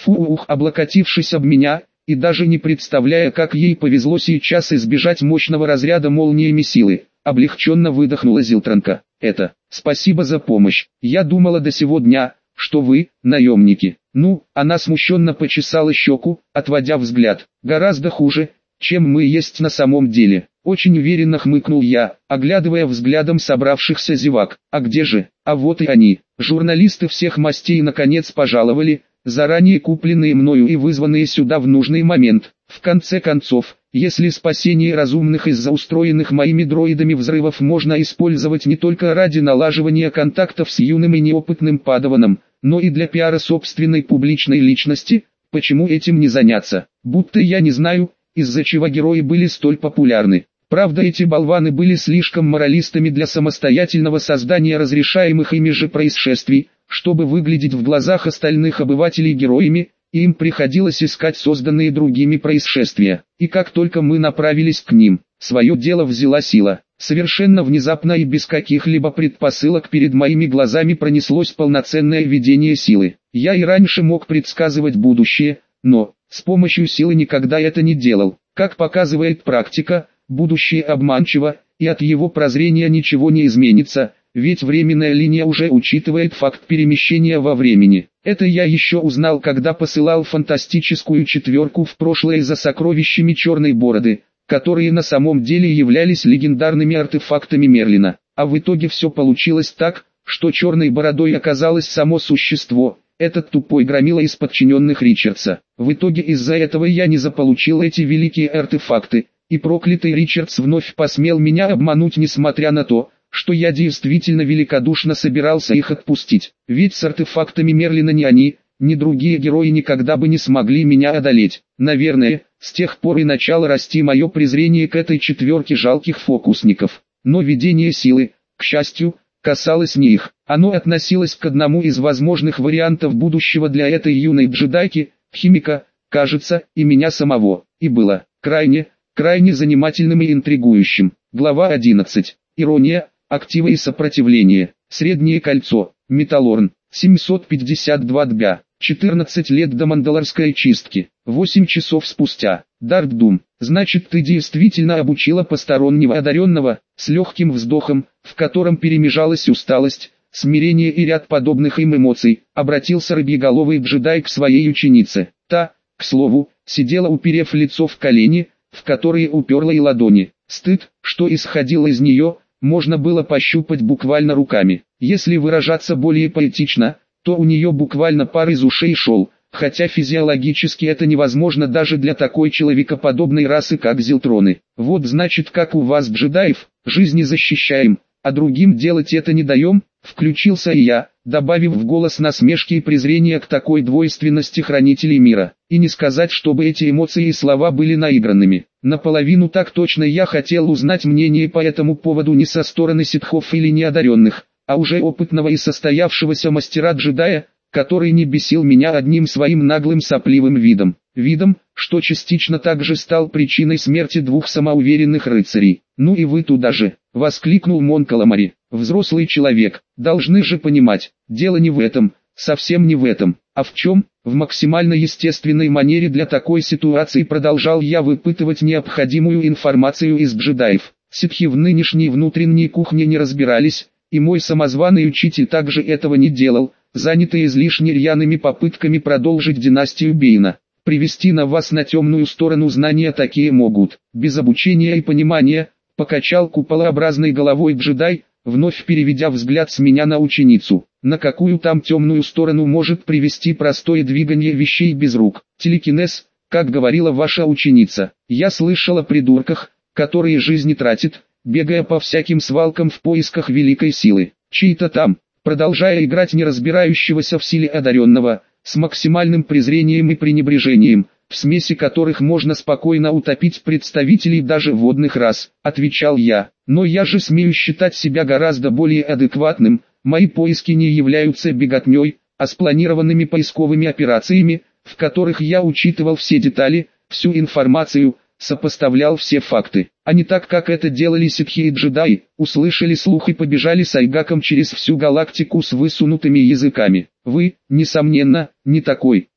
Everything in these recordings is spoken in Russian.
Фух, облокотившись об меня, и даже не представляя, как ей повезло сейчас избежать мощного разряда молниями силы, облегченно выдохнула Зилтранка. Спасибо за помощь. Я думала до сего дня, что вы, наемники. Она смущенно почесала щеку, отводя взгляд. Гораздо хуже, чем мы есть на самом деле. Очень уверенно хмыкнул я, оглядывая взглядом собравшихся зевак. А где же? А вот и они. Журналисты всех мастей наконец пожаловали, заранее купленные мною и вызванные сюда в нужный момент. В конце концов, если спасение разумных из-за устроенных моими дроидами взрывов можно использовать не только ради налаживания контактов с юным и неопытным падаваном, но и для пиара собственной публичной личности, почему этим не заняться? Будто я не знаю, из-за чего герои были столь популярны. Правда, эти болваны были слишком моралистами для самостоятельного создания разрешаемых ими же происшествий, чтобы выглядеть в глазах остальных обывателей героями, и им приходилось искать созданные другими происшествия. И как только мы направились к ним, свое дело взяла сила. Совершенно внезапно и без каких-либо предпосылок перед моими глазами пронеслось полноценное видение силы. Я и раньше мог предсказывать будущее, но с помощью силы никогда это не делал. Как показывает практика, будущее обманчиво, и от его прозрения ничего не изменится, ведь временная линия уже учитывает факт перемещения во времени. Это я еще узнал, когда посылал фантастическую четверку в прошлое за сокровищами Черной Бороды, которые на самом деле являлись легендарными артефактами Мерлина. А в итоге все получилось так, что Черной Бородой оказалось само существо, этот тупой громила из подчиненных Ричардса. В итоге из-за этого я не заполучил эти великие артефакты, и проклятый Ричардс вновь посмел меня обмануть, несмотря на то, что я действительно великодушно собирался их отпустить. Ведь с артефактами Мерлина ни они, ни другие герои никогда бы не смогли меня одолеть. Наверное, с тех пор и начало расти мое презрение к этой четверке жалких фокусников. Но видение силы, к счастью, касалось не их. Оно относилось к одному из возможных вариантов будущего для этой юной джедайки, химика, кажется, и меня самого. И было крайне занимательным и интригующим. Глава 11. Ирония, активы и сопротивление. Среднее кольцо. Металлорн. 752 дбя. 14 лет до мандалорской чистки. 8 часов спустя. Даркдум. Значит, ты действительно обучила постороннего одаренного, с легким вздохом, в котором перемежалась усталость, смирение и ряд подобных им эмоций, обратился рыбьеголовый джедай к своей ученице. Та, к слову, сидела, уперев лицо в колени, в которые уперла и ладони. Стыд, что исходило из нее, можно было пощупать буквально руками. Если выражаться более поэтично, то у нее буквально пар из ушей шел, хотя физиологически это невозможно даже для такой человекоподобной расы, как зилтроны. Вот значит, как у вас, джедаев, жизни защищаем, а другим делать это не даем, включился и я, добавив в голос насмешки и презрения к такой двойственности хранителей мира. И не сказать, чтобы эти эмоции и слова были наигранными. Наполовину так точно я хотел узнать мнение по этому поводу не со стороны ситхов или неодаренных, а уже опытного и состоявшегося мастера-джедая, который не бесил меня одним своим наглым сопливым видом. Видом, что частично также стал причиной смерти двух самоуверенных рыцарей. «Ну и вы туда же!» — воскликнул Мон Каламари. «Взрослый человек, должны же понимать, дело не в этом, совсем не в этом, а в чем?» В максимально естественной манере для такой ситуации продолжал я выпытывать необходимую информацию из джедаев. Ситхи в нынешней внутренней кухне не разбирались, и мой самозваный учитель также этого не делал, занятый излишне рьяными попытками продолжить династию Бейна. Привести на вас на темную сторону знания такие могут, без обучения и понимания, покачал куполообразной головой джедай, вновь переведя взгляд с меня на ученицу. На какую там темную сторону может привести простое двигание вещей без рук? Телекинез, как говорила ваша ученица. Я слышал о придурках, которые жизни тратят, бегая по всяким свалкам в поисках великой силы. Чьи-то там, продолжая играть неразбирающегося в силе одаренного, с максимальным презрением и пренебрежением, в смеси которых можно спокойно утопить представителей даже водных рас, отвечал я. Но я же смею считать себя гораздо более адекватным, мои поиски не являются беготней, а спланированными поисковыми операциями, в которых я учитывал все детали, всю информацию, сопоставлял все факты, а не так, как это делали ситхи и джедаи, услышали слух и побежали с айгаком через всю галактику с высунутыми языками. Вы, несомненно, не такой,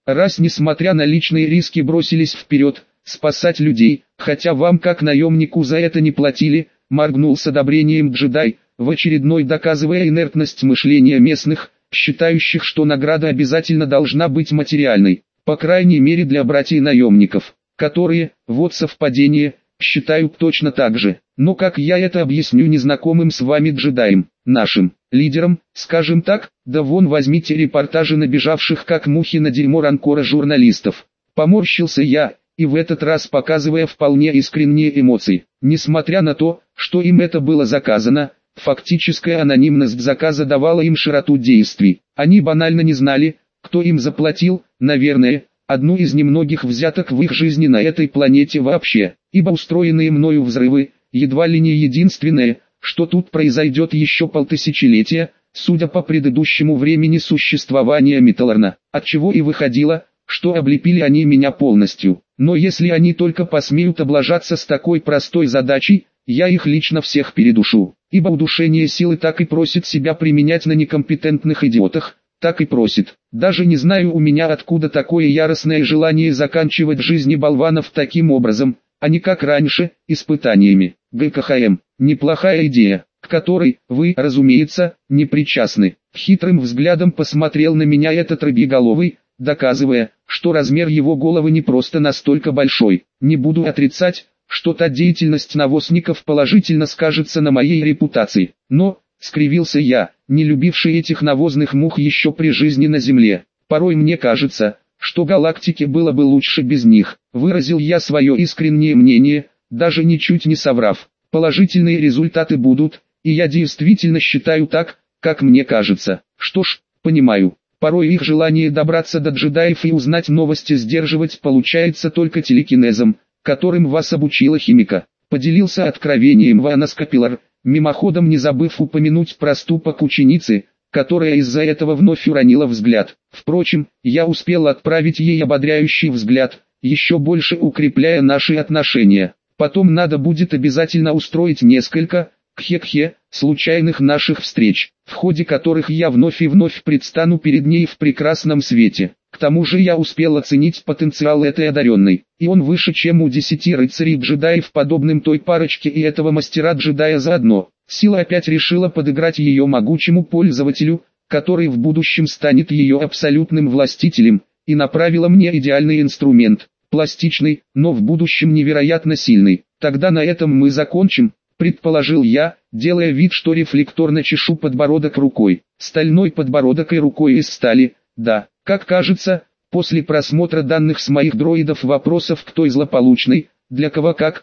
раз несмотря на личные риски бросились вперед, спасать людей, хотя вам как наемнику за это не платили, моргнул с одобрением джедай, в очередной доказывая инертность мышления местных, считающих, что награда обязательно должна быть материальной, по крайней мере для братьев-наемников, которые, вот совпадение, считают точно так же. Но как я это объясню незнакомым с вами джедаям, нашим лидерам, скажем так, да вон возьмите репортажи набежавших как мухи на дерьмо ранкора журналистов. Поморщился я, и в этот раз показывая вполне искренние эмоции. Несмотря на то, что им это было заказано, фактическая анонимность заказа давала им широту действий. Они банально не знали, кто им заплатил, наверное, одну из немногих взяток в их жизни на этой планете вообще, ибо устроенные мною взрывы, едва ли не единственное, что тут произойдет еще полтысячелетия, судя по предыдущему времени существования Металлорна, отчего и выходило, что облепили они меня полностью. Но если они только посмеют облажаться с такой простой задачей, я их лично всех передушу, ибо удушение силы так и просит себя применять на некомпетентных идиотах, так и просит. Даже не знаю у меня откуда такое яростное желание заканчивать жизни болванов таким образом, а не как раньше, испытаниями. ГКХМ, неплохая идея, к которой вы, разумеется, не причастны. Хитрым взглядом посмотрел на меня этот рыбьеголовый, доказывая, что размер его головы не просто настолько большой. Не буду отрицать, что та деятельность навозников положительно скажется на моей репутации. Но, скривился я, не любивший этих навозных мух еще при жизни на Земле. Порой мне кажется, что галактике было бы лучше без них. Выразил я свое искреннее мнение, даже ничуть не соврав. Положительные результаты будут, и я действительно считаю так, как мне кажется. Что ж, понимаю. Порой их желание добраться до джедаев и узнать новости сдерживать получается только телекинезом, которым вас обучила химика. Поделился откровением Ванас Капиллар, мимоходом не забыв упомянуть проступок ученицы, которая из-за этого вновь уронила взгляд. Впрочем, я успел отправить ей ободряющий взгляд, еще больше укрепляя наши отношения. Потом надо будет обязательно устроить несколько, кхе-кхе, случайных наших встреч, в ходе которых я вновь и вновь предстану перед ней в прекрасном свете. К тому же я успел оценить потенциал этой одаренной, и он выше, чем у 10 рыцарей-джедаев, подобным той парочке и этого мастера-джедая заодно. Сила опять решила подыграть ее могучему пользователю, который в будущем станет ее абсолютным властителем, и направила мне идеальный инструмент, пластичный, но в будущем невероятно сильный. Тогда на этом мы закончим, предположил я, делая вид, что рефлекторно чешу подбородок рукой. Стальной подбородок и рукой из стали, да. Как кажется, после просмотра данных с моих дроидов вопросов к той злополучной, для кого как,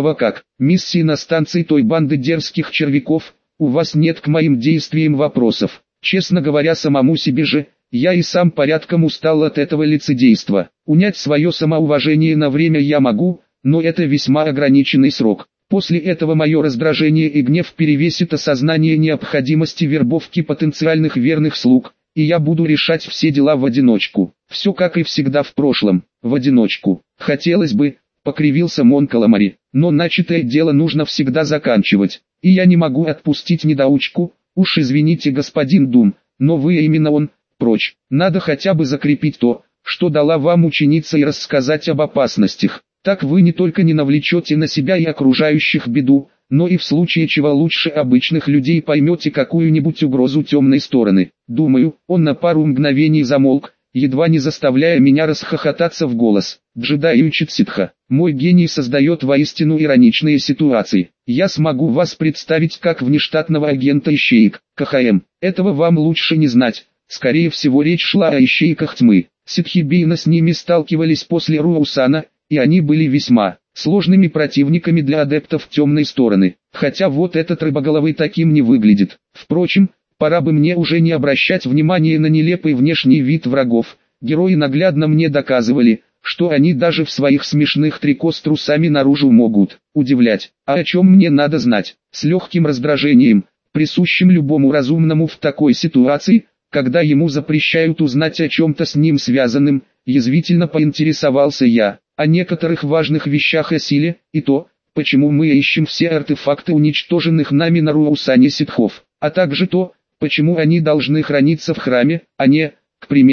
миссии на станции той банды дерзких червяков, у вас нет к моим действиям вопросов. Честно говоря, самому себе же, я и сам порядком устал от этого лицедейства. Унять свое самоуважение на время я могу, но это весьма ограниченный срок. После этого мое раздражение и гнев перевесит осознание необходимости вербовки потенциальных верных слуг, и я буду решать все дела в одиночку. Все как и всегда в прошлом, в одиночку. Хотелось бы, покривился Мон Каламари, но начатое дело нужно всегда заканчивать, и я не могу отпустить недоучку, уж извините, господин Дум, но вы именно он, прочь. Надо хотя бы закрепить то, что дала вам ученица, и рассказать об опасностях. Так вы не только не навлечете на себя и окружающих беду, но и в случае чего лучше обычных людей поймете какую-нибудь угрозу темной стороны. Думаю, он на пару мгновений замолк, едва не заставляя меня расхохотаться в голос. Джедай учит ситха. Мой гений создает воистину ироничные ситуации. Я смогу вас представить как внештатного агента ищеек, КХМ. Этого вам лучше не знать. Скорее всего, речь шла о ищейках тьмы. Ситхи Бейна с ними сталкивались после Руаусана, и они были весьма сложными противниками для адептов темной стороны. Хотя вот этот рыбоголовый таким не выглядит. Впрочем, пора бы мне уже не обращать внимания на нелепый внешний вид врагов. Герои наглядно мне доказывали, что они даже в своих смешных трико с трусами наружу могут удивлять. А о чем мне надо знать? С легким раздражением, присущим любому разумному в такой ситуации, когда ему запрещают узнать о чем-то с ним связанным, язвительно поинтересовался я. О некоторых важных вещах о силе, и то, почему мы ищем все артефакты уничтоженных нами на Руаусане ситхов, а также то, почему они должны храниться в храме, а не, к примеру,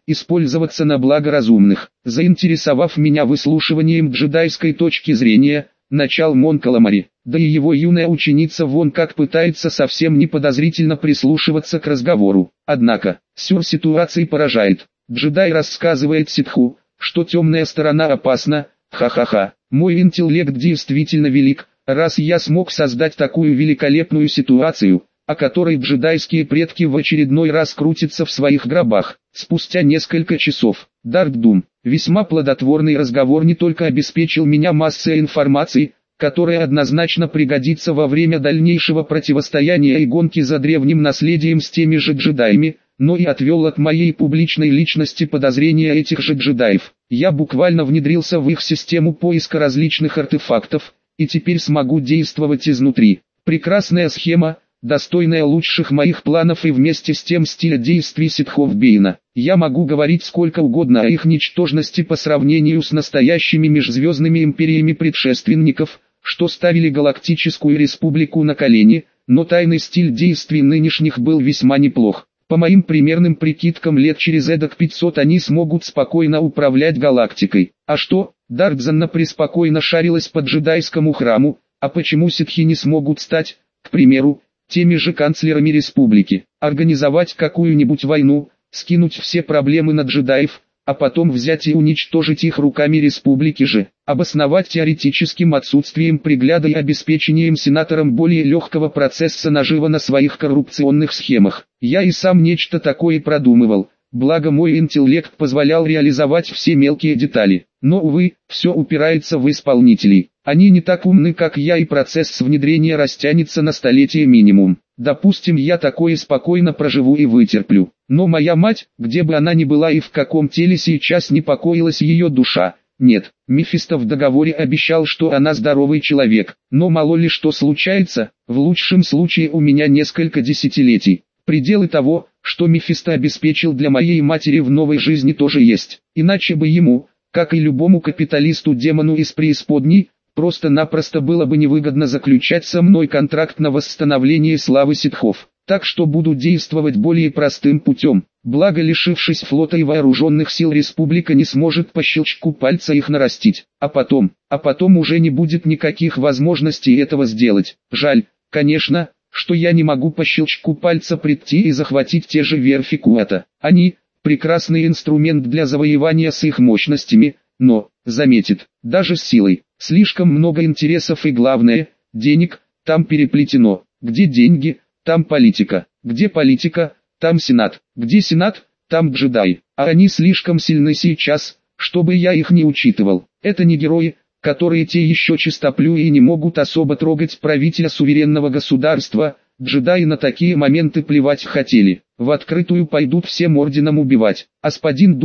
использоваться на благо разумных. Заинтересовав меня выслушиванием джедайской точки зрения, начал Мон Calamari, да и его юная ученица вон как пытается совсем неподозрительно прислушиваться к разговору. Однако, сюр-ситуации поражает. Джедай рассказывает ситху, что темная сторона опасна, ха-ха-ха. Мой интеллект действительно велик, раз я смог создать такую великолепную ситуацию, о которой джедайские предки в очередной раз крутятся в своих гробах. Спустя несколько часов, Dark Doom, весьма плодотворный разговор не только обеспечил меня массой информации, которая однозначно пригодится во время дальнейшего противостояния и гонки за древним наследием с теми же джедаями, но и отвел от моей публичной личности подозрения этих же джедаев. Я буквально внедрился в их систему поиска различных артефактов, и теперь смогу действовать изнутри. Прекрасная схема, достойная лучших моих планов и вместе с тем стиля действий ситхов Бейна. Я могу говорить сколько угодно о их ничтожности по сравнению с настоящими межзвездными империями предшественников, что ставили Галактическую Республику на колени, но тайный стиль действий нынешних был весьма неплох. По моим примерным прикидкам лет через эдак 500 они смогут спокойно управлять галактикой. А что, Даркзанна преспокойно шарилась по джедайскому храму, а почему ситхи не смогут стать, к примеру, теми же канцлерами республики, организовать какую-нибудь войну, скинуть все проблемы на джедаев, а потом взять и уничтожить их руками республики же, обосновать теоретическим отсутствием пригляда и обеспечением сенаторам более легкого процесса нажива на своих коррупционных схемах. Я и сам нечто такое продумывал, благо мой интеллект позволял реализовать все мелкие детали. Но, увы, все упирается в исполнителей. Они не так умны, как я, и процесс внедрения растянется на столетие минимум. Допустим, я такое спокойно проживу и вытерплю. Но моя мать, где бы она ни была и в каком теле сейчас не покоилась ее душа, нет. Мефисто в договоре обещал, что она здоровый человек. Но мало ли что случается, в лучшем случае у меня несколько десятилетий. Пределы того, что Мефисто обеспечил для моей матери в новой жизни, тоже есть. Иначе бы ему, как и любому капиталисту-демону из преисподней, просто-напросто было бы невыгодно заключать со мной контракт на восстановление славы ситхов. Так что буду действовать более простым путем. Благо, лишившись флота и вооруженных сил, республика не сможет по щелчку пальца их нарастить. А потом уже не будет никаких возможностей этого сделать. Жаль, конечно, что я не могу по щелчку пальца прийти и захватить те же верфи Куэта. Они – прекрасный инструмент для завоевания с их мощностями, но, заметит, даже с силой, слишком много интересов и главное, денег, там переплетено. Где деньги, там политика. Где политика, там сенат. Где сенат, там джедаи. А они слишком сильны сейчас, чтобы я их не учитывал. Это не герои, которые те еще чистоплюи и не могут особо трогать правителя суверенного государства. Джедаи на такие моменты плевать хотели. В открытую пойдут всем орденом убивать. Господин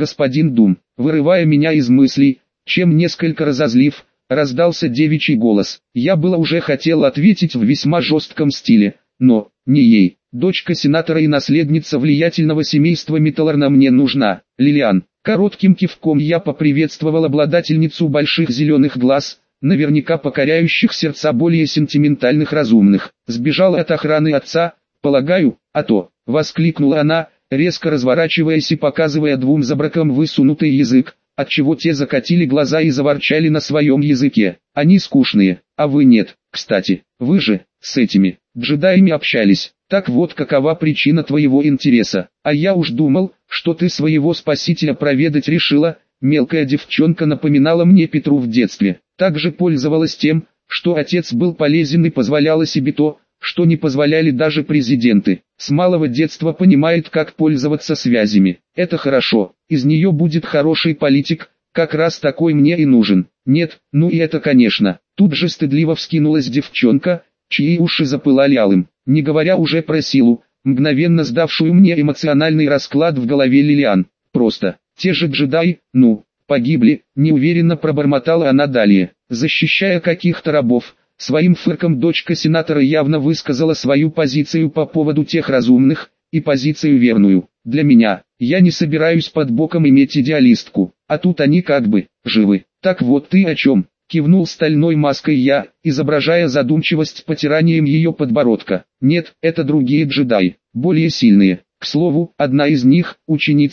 Дум, вырывая меня из мыслей, чем несколько разозлив, раздался девичий голос. Я было уже хотел ответить в весьма жестком стиле, но, не ей. Дочка сенатора и наследница влиятельного семейства Миталарна мне нужна. Лилиан. Коротким кивком я поприветствовал обладательницу больших зеленых глаз, наверняка покоряющих сердца более сентиментальных разумных. Сбежала от охраны отца, полагаю, а то, воскликнула она, резко разворачиваясь и показывая двум забракам высунутый язык, отчего те закатили глаза и заворчали на своем языке. Они скучные, а вы нет. Кстати, вы же, с этими джедаями общались. Так вот какова причина твоего интереса. А я уж думал, что ты своего спасителя проведать решила. Мелкая девчонка напоминала мне Петру в детстве. Также пользовалась тем, что отец был полезен и позволяла себе то, что не позволяли даже президенты. С малого детства понимает, как пользоваться связями. Это хорошо, из нее будет хороший политик, как раз такой мне и нужен. Нет, ну и это конечно. Тут же стыдливо вскинулась девчонка, чьи уши запылали алым, не говоря уже про силу, мгновенно сдавшую мне эмоциональный расклад в голове Лилиан. Просто, те же джедаи, погибли, неуверенно пробормотала она далее, защищая каких-то рабов. Своим фырком дочка сенатора явно высказала свою позицию по поводу тех разумных, и позицию верную. Для меня, я не собираюсь под боком иметь идеалистку, а тут они как бы, живы. Так вот ты о чем? Кивнул стальной маской я, изображая задумчивость потиранием ее подбородка. Нет, это другие джедаи, более сильные. К слову, одна из них, ученица,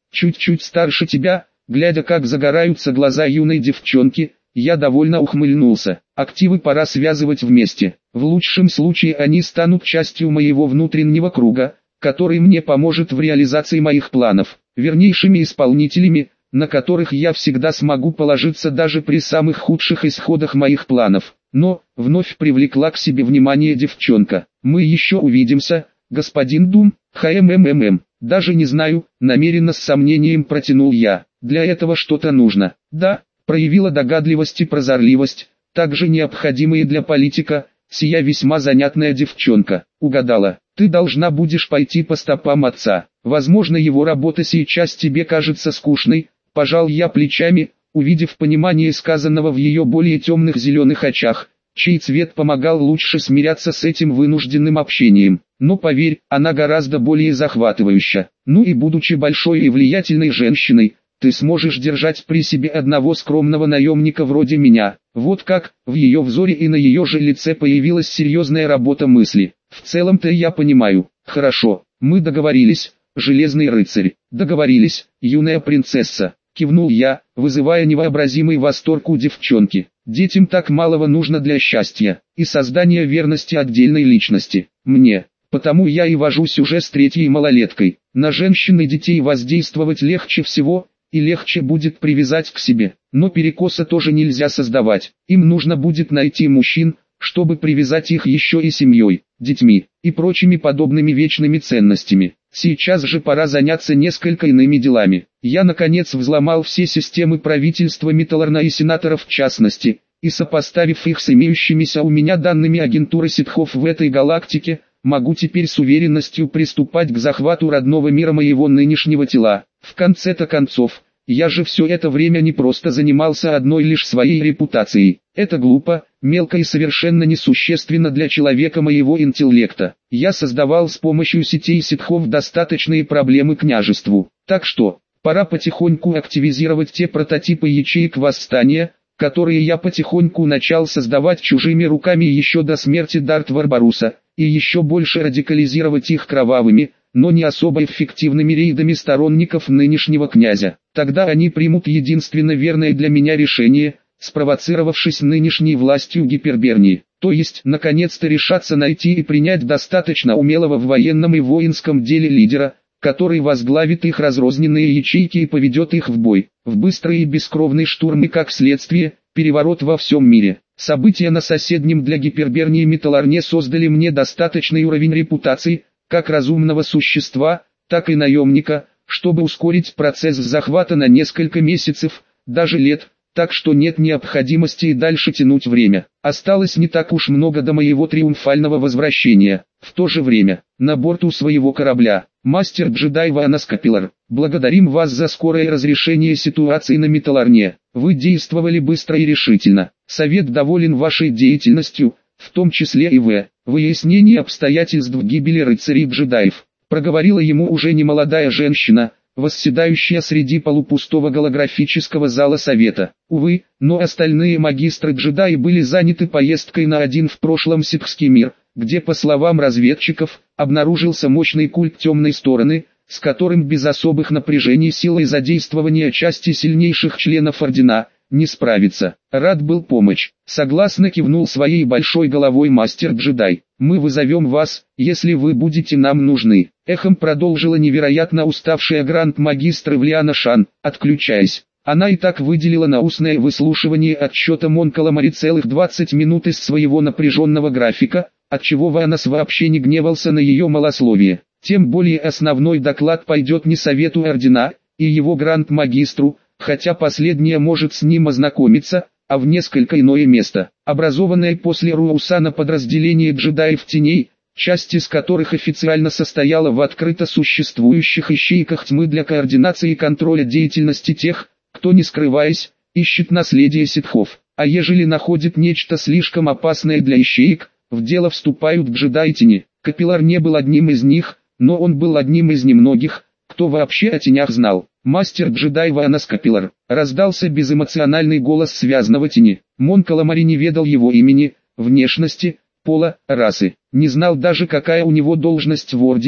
чуть-чуть старше тебя. Глядя, как загораются глаза юной девчонки, я довольно ухмыльнулся. Активы пора связывать вместе. В лучшем случае они станут частью моего внутреннего круга, который мне поможет в реализации моих планов, вернейшими исполнителями, на которых я всегда смогу положиться даже при самых худших исходах моих планов. Но, вновь привлекла к себе внимание девчонка. Мы еще увидимся, господин Дум, хмммм. Даже не знаю, намеренно с сомнением протянул я. Для этого что-то нужно. Да, проявила догадливость и прозорливость, также необходимые для политика. Сия весьма занятная девчонка. Угадала. Ты должна будешь пойти по стопам отца. Возможно, его работа сейчас тебе кажется скучной. Пожал я плечами, увидев понимание сказанного в ее более темных зеленых очах, чей цвет помогал лучше смиряться с этим вынужденным общением. Но поверь, она гораздо более захватывающая. Ну и будучи большой и влиятельной женщиной, ты сможешь держать при себе одного скромного наемника вроде меня. Вот как, в ее взоре и на ее же лице появилась серьезная работа мысли. В целом-то я понимаю. Хорошо, мы договорились, железный рыцарь. Договорились, юная принцесса. Кивнул я, вызывая невообразимый восторг у девчонки. Детям так малого нужно для счастья и создания верности отдельной личности. Мне. Потому я и вожусь уже с третьей малолеткой. На женщин и детей воздействовать легче всего, и легче будет привязать к себе. Но перекоса тоже нельзя создавать. Им нужно будет найти мужчин, чтобы привязать их еще и семьей, детьми и прочими подобными вечными ценностями. Сейчас же пора заняться несколько иными делами. Я наконец взломал все системы правительства Миталарна и сенаторов в частности, и сопоставив их с имеющимися у меня данными агентуры ситхов в этой галактике, могу теперь с уверенностью приступать к захвату родного мира моего нынешнего тела. В конце-то концов, я же все это время не просто занимался одной лишь своей репутацией. Это глупо, мелко и совершенно несущественно для человека моего интеллекта. Я создавал с помощью сетей ситхов достаточные проблемы княжеству. Так что, пора потихоньку активизировать те прототипы ячеек восстания, которые я потихоньку начал создавать чужими руками еще до смерти Дарт Варбаруса, и еще больше радикализировать их кровавыми, но не особо эффективными рейдами сторонников нынешнего князя. Тогда они примут единственно верное для меня решение, спровоцировавшись нынешней властью Гипербернии, то есть наконец-то решаться найти и принять достаточно умелого в военном и воинском деле лидера, который возглавит их разрозненные ячейки и поведет их в бой, в быстрый и бескровный штурм и как следствие, переворот во всем мире. События на соседнем для Гипербернии Миталарне создали мне достаточный уровень репутации, как разумного существа, так и наемника, чтобы ускорить процесс захвата на несколько месяцев, даже лет, так что нет необходимости и дальше тянуть время. Осталось не так уж много до моего триумфального возвращения. В то же время, на борту своего корабля, мастер-джедай Ваанас Капилар, благодарим вас за скорое разрешение ситуации на Миталарне. Вы действовали быстро и решительно. Совет доволен вашей деятельностью, в том числе и выяснение обстоятельств гибели рыцарей-джедаев. Проговорила ему уже немолодая женщина, восседающая среди полупустого голографического зала совета. Увы, но остальные магистры-джедаи были заняты поездкой на один в прошлом ситхский мир, где, по словам разведчиков, обнаружился мощный культ темной стороны, с которым без особых напряжений силой задействования части сильнейших членов ордена не справиться. Рад был помочь. Согласно кивнул своей большой головой мастер-джедай. Мы вызовем вас, если вы будете нам нужны. Эхом продолжила невероятно уставшая гранд-магистр Эвлиана Шан, отключаясь. Она и так выделила на устное выслушивание отчета Монкаламари целых 20 минут из своего напряженного графика, отчего Ваанас вообще не гневался на ее малословие. Тем более основной доклад пойдет не совету ордена и его гранд-магистру, хотя последняя может с ним ознакомиться, а в несколько иное место. Образованное после Руусана подразделение джедаев теней, часть из которых официально состояла в открыто существующих ячейках тьмы для координации и контроля деятельности тех, кто не скрываясь, ищет наследие ситхов. А ежели находит нечто слишком опасное для ячеек, в дело вступают джедаи тени. Капилар не был одним из них, но он был одним из немногих, кто вообще о тенях знал. Мастер-джедай Ваанас Капилар, раздался безэмоциональный голос связанного тени. Монкаламари не ведал его имени, внешности, пола, расы, не знал даже какая у него должность в ордене,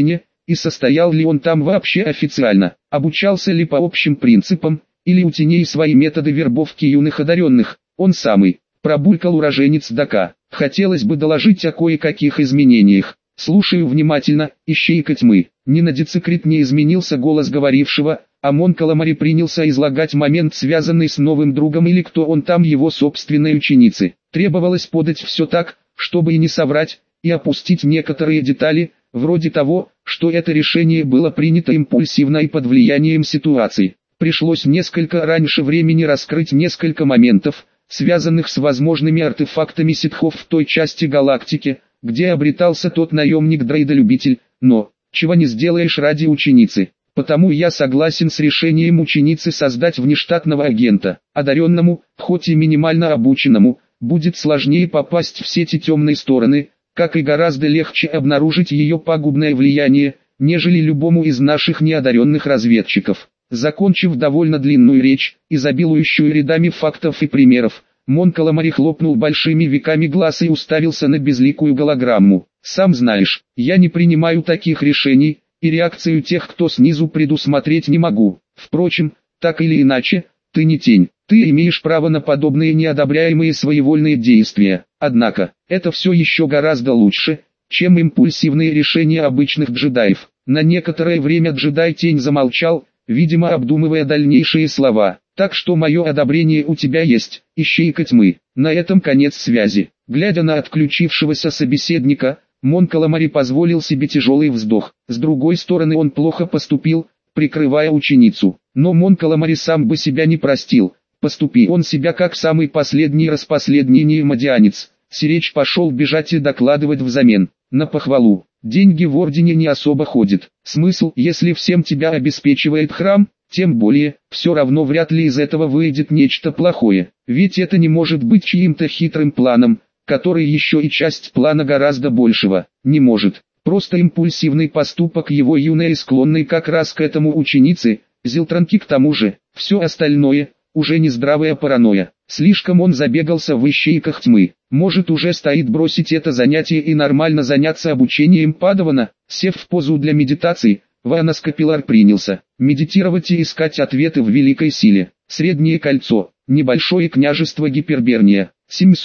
и состоял ли он там вообще официально, обучался ли по общим принципам, или у теней свои методы вербовки юных одаренных, он самый, пробулькал уроженец Дака. Хотелось бы доложить о кое-каких изменениях. Слушаю внимательно, ищейка тьмы. Ни на децикрит не изменился голос говорившего, а Мон Каламари принялся излагать момент, связанный с новым другом или кто он там его собственной ученицы. Требовалось подать все так, чтобы и не соврать, и опустить некоторые детали, вроде того, что это решение было принято импульсивно и под влиянием ситуации. Пришлось несколько раньше времени раскрыть несколько моментов, связанных с возможными артефактами ситхов в той части галактики, где обретался тот наемник-дроидолюбитель, но, чего не сделаешь ради ученицы. Потому я согласен с решением ученицы создать внештатного агента. Одаренному, хоть и минимально обученному, будет сложнее попасть в сети темной стороны, как и гораздо легче обнаружить ее пагубное влияние, нежели любому из наших неодаренных разведчиков. Закончив довольно длинную речь, изобилующую рядами фактов и примеров, Мон Каламари хлопнул большими веками глаз и уставился на безликую голограмму. «Сам знаешь, я не принимаю таких решений, и реакцию тех, кто снизу, предусмотреть не могу. Впрочем, так или иначе, ты не тень, ты имеешь право на подобные неодобряемые своевольные действия. Однако, это все еще гораздо лучше, чем импульсивные решения обычных джедаев». На некоторое время джедай-тень замолчал, видимо обдумывая дальнейшие слова. «Так что мое одобрение у тебя есть, ищейка тьмы». На этом конец связи. Глядя на отключившегося собеседника, Мон Каламари позволил себе тяжелый вздох. С другой стороны, он плохо поступил, прикрывая ученицу. Но Мон Каламари сам бы себя не простил. Поступи он себя как самый последний распоследний неомадианец. Сиречь пошел бежать и докладывать взамен. На похвалу. Деньги в ордене не особо ходят. Смысл, если всем тебя обеспечивает храм? Тем более, все равно вряд ли из этого выйдет нечто плохое. Ведь это не может быть чьим-то хитрым планом, который еще и часть плана гораздо большего. Не может. Просто импульсивный поступок его юной и склонной как раз к этому ученицы, Зилтранки к тому же. Все остальное, уже не здравая паранойя. Слишком он забегался в ищейках тьмы. Может, уже стоит бросить это занятие и нормально заняться обучением Падавана. Сев в позу для медитации, Ванас Капилар принялся медитировать и искать ответы в великой силе. Среднее кольцо, небольшое княжество Гиперберния,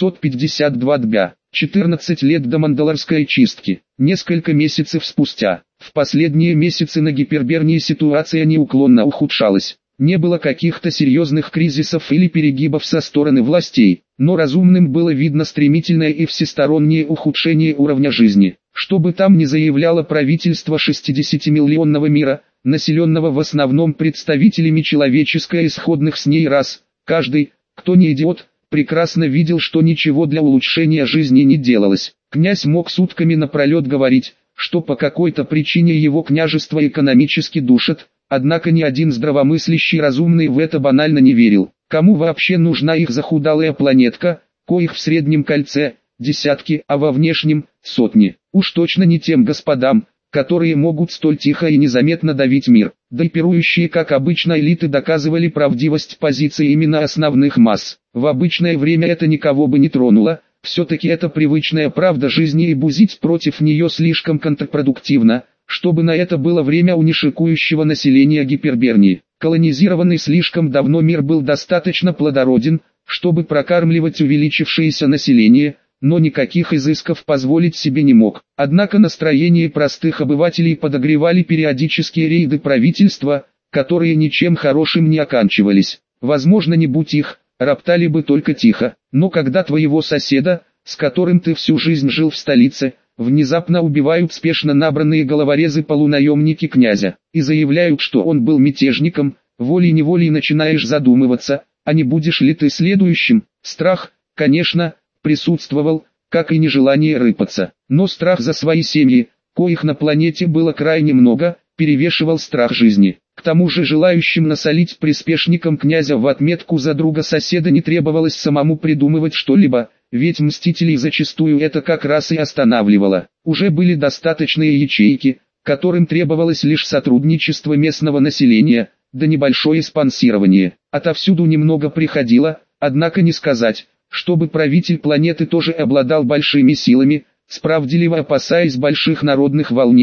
752 дбя, 14 лет до Мандалорской чистки. Несколько месяцев спустя, в последние месяцы на Гипербернии ситуация неуклонно ухудшалась. Не было каких-то серьезных кризисов или перегибов со стороны властей, но разумным было видно стремительное и всестороннее ухудшение уровня жизни. Что бы там ни заявляло правительство 60-миллионного мира, населенного в основном представителями человеческой исходных с ней рас, каждый, кто не идиот, прекрасно видел, что ничего для улучшения жизни не делалось. Князь мог сутками напролет говорить, что по какой-то причине его княжество экономически душит, однако ни один здравомыслящий разумный в это банально не верил. Кому вообще нужна их захудалая планетка, коих в среднем кольце десятки, а во внешнем сотни? Уж точно не тем господам, которые могут столь тихо и незаметно давить мир. Да и пирующие, как обычно, элиты доказывали правдивость позиций именно основных масс. В обычное время это никого бы не тронуло, все-таки это привычная правда жизни, и бузить против нее слишком контрпродуктивно, чтобы на это было время у нешикующего населения Гипербернии. Колонизированный слишком давно мир был достаточно плодороден, чтобы прокармливать увеличившееся население, но никаких изысков позволить себе не мог. Однако настроение простых обывателей подогревали периодические рейды правительства, которые ничем хорошим не оканчивались. Возможно, не будь их, роптали бы только тихо. Но когда твоего соседа, с которым ты всю жизнь жил в столице, внезапно убивают спешно набранные головорезы-полунаемники князя, и заявляют, что он был мятежником, волей-неволей начинаешь задумываться, а не будешь ли ты следующим. Страх, конечно, присутствовал, как и нежелание рыпаться, но страх за свои семьи, коих на планете было крайне много, перевешивал страх жизни. К тому же желающим насолить приспешникам князя в отметку за друга соседа не требовалось самому придумывать что-либо, ведь мстителей зачастую это как раз и останавливало. Уже были достаточные ячейки, которым требовалось лишь сотрудничество местного населения, да небольшое спонсирование. Отовсюду немного приходило, однако не сказать, чтобы правитель планеты тоже обладал большими силами, справедливо опасаясь больших народных волнений.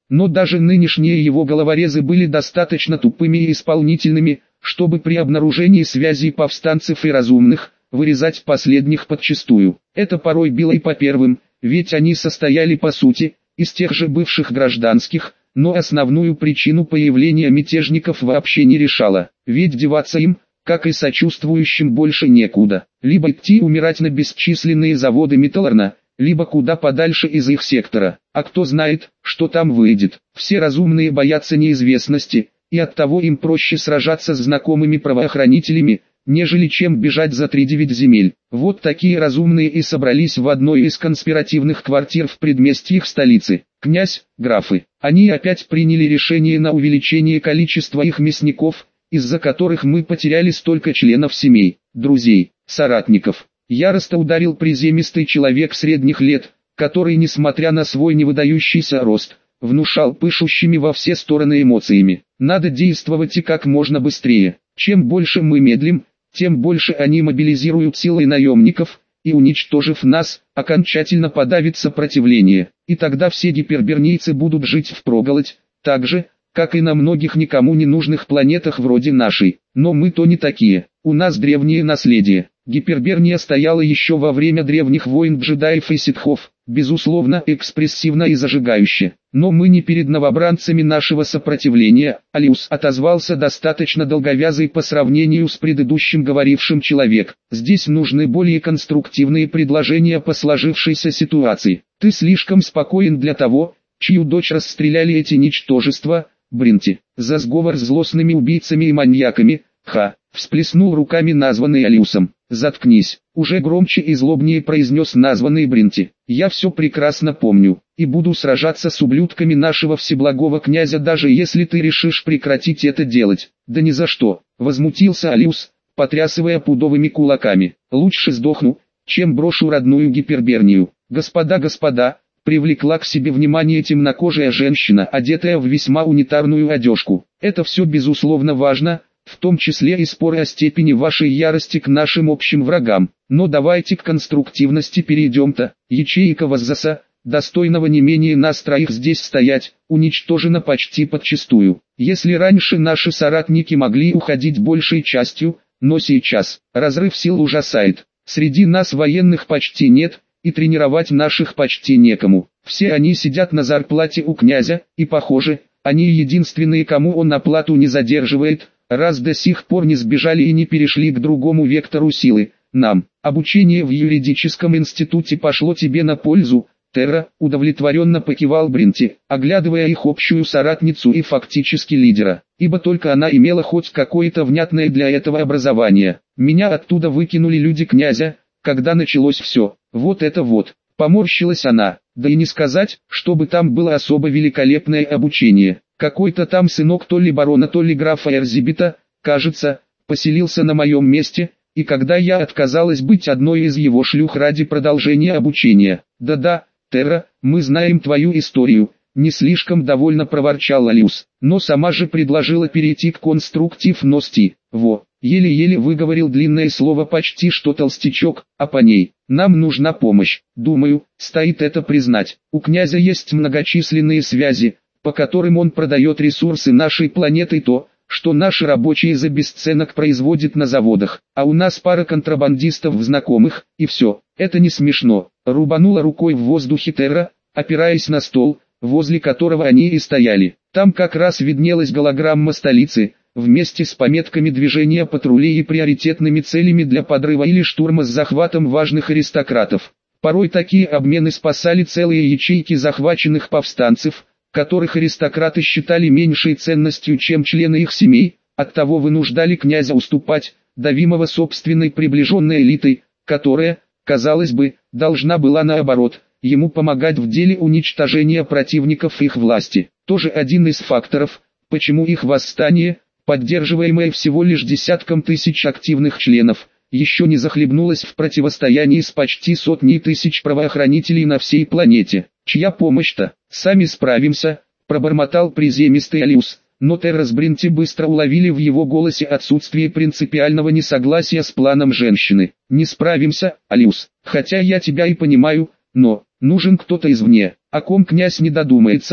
Но даже нынешние его головорезы были достаточно тупыми и исполнительными, чтобы при обнаружении связей повстанцев и разумных, вырезать последних подчистую. Это порой било и по первым, ведь они состояли по сути, из тех же бывших гражданских, но основную причину появления мятежников вообще не решало, ведь деваться им, как и сочувствующим, больше некуда. Либо идти умирать на бесчисленные заводы Металлурна, либо куда подальше из их сектора. А кто знает, что там выйдет. Все разумные боятся неизвестности, и оттого им проще сражаться с знакомыми правоохранителями, нежели чем бежать за 3-9 земель. Вот такие разумные и собрались в одной из конспиративных квартир в предместьях столицы. Князь, графы. Они опять приняли решение на увеличение количества их мясников, из-за которых мы потеряли столько членов семей, друзей, соратников. Яростно ударил приземистый человек средних лет, который, несмотря на свой невыдающийся рост, внушал пышущими во все стороны эмоциями. Надо действовать и как можно быстрее. Чем больше мы медлим, тем больше они мобилизируют силы наемников, и, уничтожив нас, окончательно подавит сопротивление. И тогда все гипербернийцы будут жить впроголодь, так же, как и на многих никому не нужных планетах вроде нашей. Но мы-то не такие, у нас древнее наследие. Гиперберния стояла еще во время древних войн джедаев и ситхов, безусловно экспрессивно и зажигающе. Но мы не перед новобранцами нашего сопротивления. Алиус отозвался достаточно долговязый по сравнению с предыдущим говорившим человек. Здесь нужны более конструктивные предложения по сложившейся ситуации. Ты слишком спокоен для того, чью дочь расстреляли эти ничтожества, Бринти. За сговор с злостными убийцами и маньяками, всплеснул руками названный Алиусом. «Заткнись», уже громче и злобнее произнес названный Бринти. «Я все прекрасно помню, и буду сражаться с ублюдками нашего всеблагого князя, даже если ты решишь прекратить это делать». «Да ни за что», возмутился Алиус, потрясывая пудовыми кулаками. «Лучше сдохну, чем брошу родную гипербернию». «Господа», привлекла к себе внимание темнокожая женщина, одетая в весьма унитарную одежку. «Это все безусловно важно, в том числе и споры о степени вашей ярости к нашим общим врагам. Но давайте к конструктивности перейдем-то. Ячейка Ваззаса, достойного не менее нас троих здесь стоять, уничтожена почти подчистую. Если раньше наши соратники могли уходить большей частью, но сейчас разрыв сил ужасает. Среди нас военных почти нет, и тренировать наших почти некому. Все они сидят на зарплате у князя, и похоже, они единственные, кому он оплату не задерживает, раз до сих пор не сбежали и не перешли к другому вектору силы. Нам, обучение в юридическом институте пошло тебе на пользу, Терра, удовлетворенно покивал Бринти, оглядывая их общую соратницу и фактически лидера, ибо только она имела хоть какое-то внятное для этого образование. Меня оттуда выкинули люди князя, когда началось все. Вот это вот, поморщилась она, да и не сказать, чтобы там было особо великолепное обучение. Какой-то там сынок то ли барона, то ли графа Эрзибита, кажется, поселился на моем месте, и когда я отказалась быть одной из его шлюх ради продолжения обучения. Да-да, Терра, мы знаем твою историю, не слишком довольно проворчал Алиус, но сама же предложила перейти к конструктивности. Еле-еле выговорил длинное слово почти что толстячок, а по ней. Нам нужна помощь. Думаю, стоит это признать. У князя есть многочисленные связи, по которым он продает ресурсы нашей планеты, то, что наши рабочие за бесценок производят на заводах, а у нас пара контрабандистов в знакомых, и все. Это не смешно. Рубанула рукой в воздухе Терра, опираясь на стол, возле которого они и стояли. Там как раз виднелась голограмма столицы, вместе с пометками движения патрулей и приоритетными целями для подрыва или штурма с захватом важных аристократов. Порой такие обмены спасали целые ячейки захваченных повстанцев, которых аристократы считали меньшей ценностью, чем члены их семей, оттого вынуждали князя уступать, давимого собственной приближенной элитой, которая, казалось бы, должна была наоборот, ему помогать в деле уничтожения противников их власти. Тоже один из факторов, почему их восстание, поддерживаемое всего лишь десятком тысяч активных членов, еще не захлебнулось в противостоянии с почти сотней тысяч правоохранителей на всей планете. Чья помощь-то? Сами справимся, пробормотал приземистый Алиус, но Терра с Бринти быстро уловили в его голосе отсутствие принципиального несогласия с планом женщины. Не справимся, Алиус, хотя я тебя и понимаю, но нужен кто-то извне, о ком князь не додумается,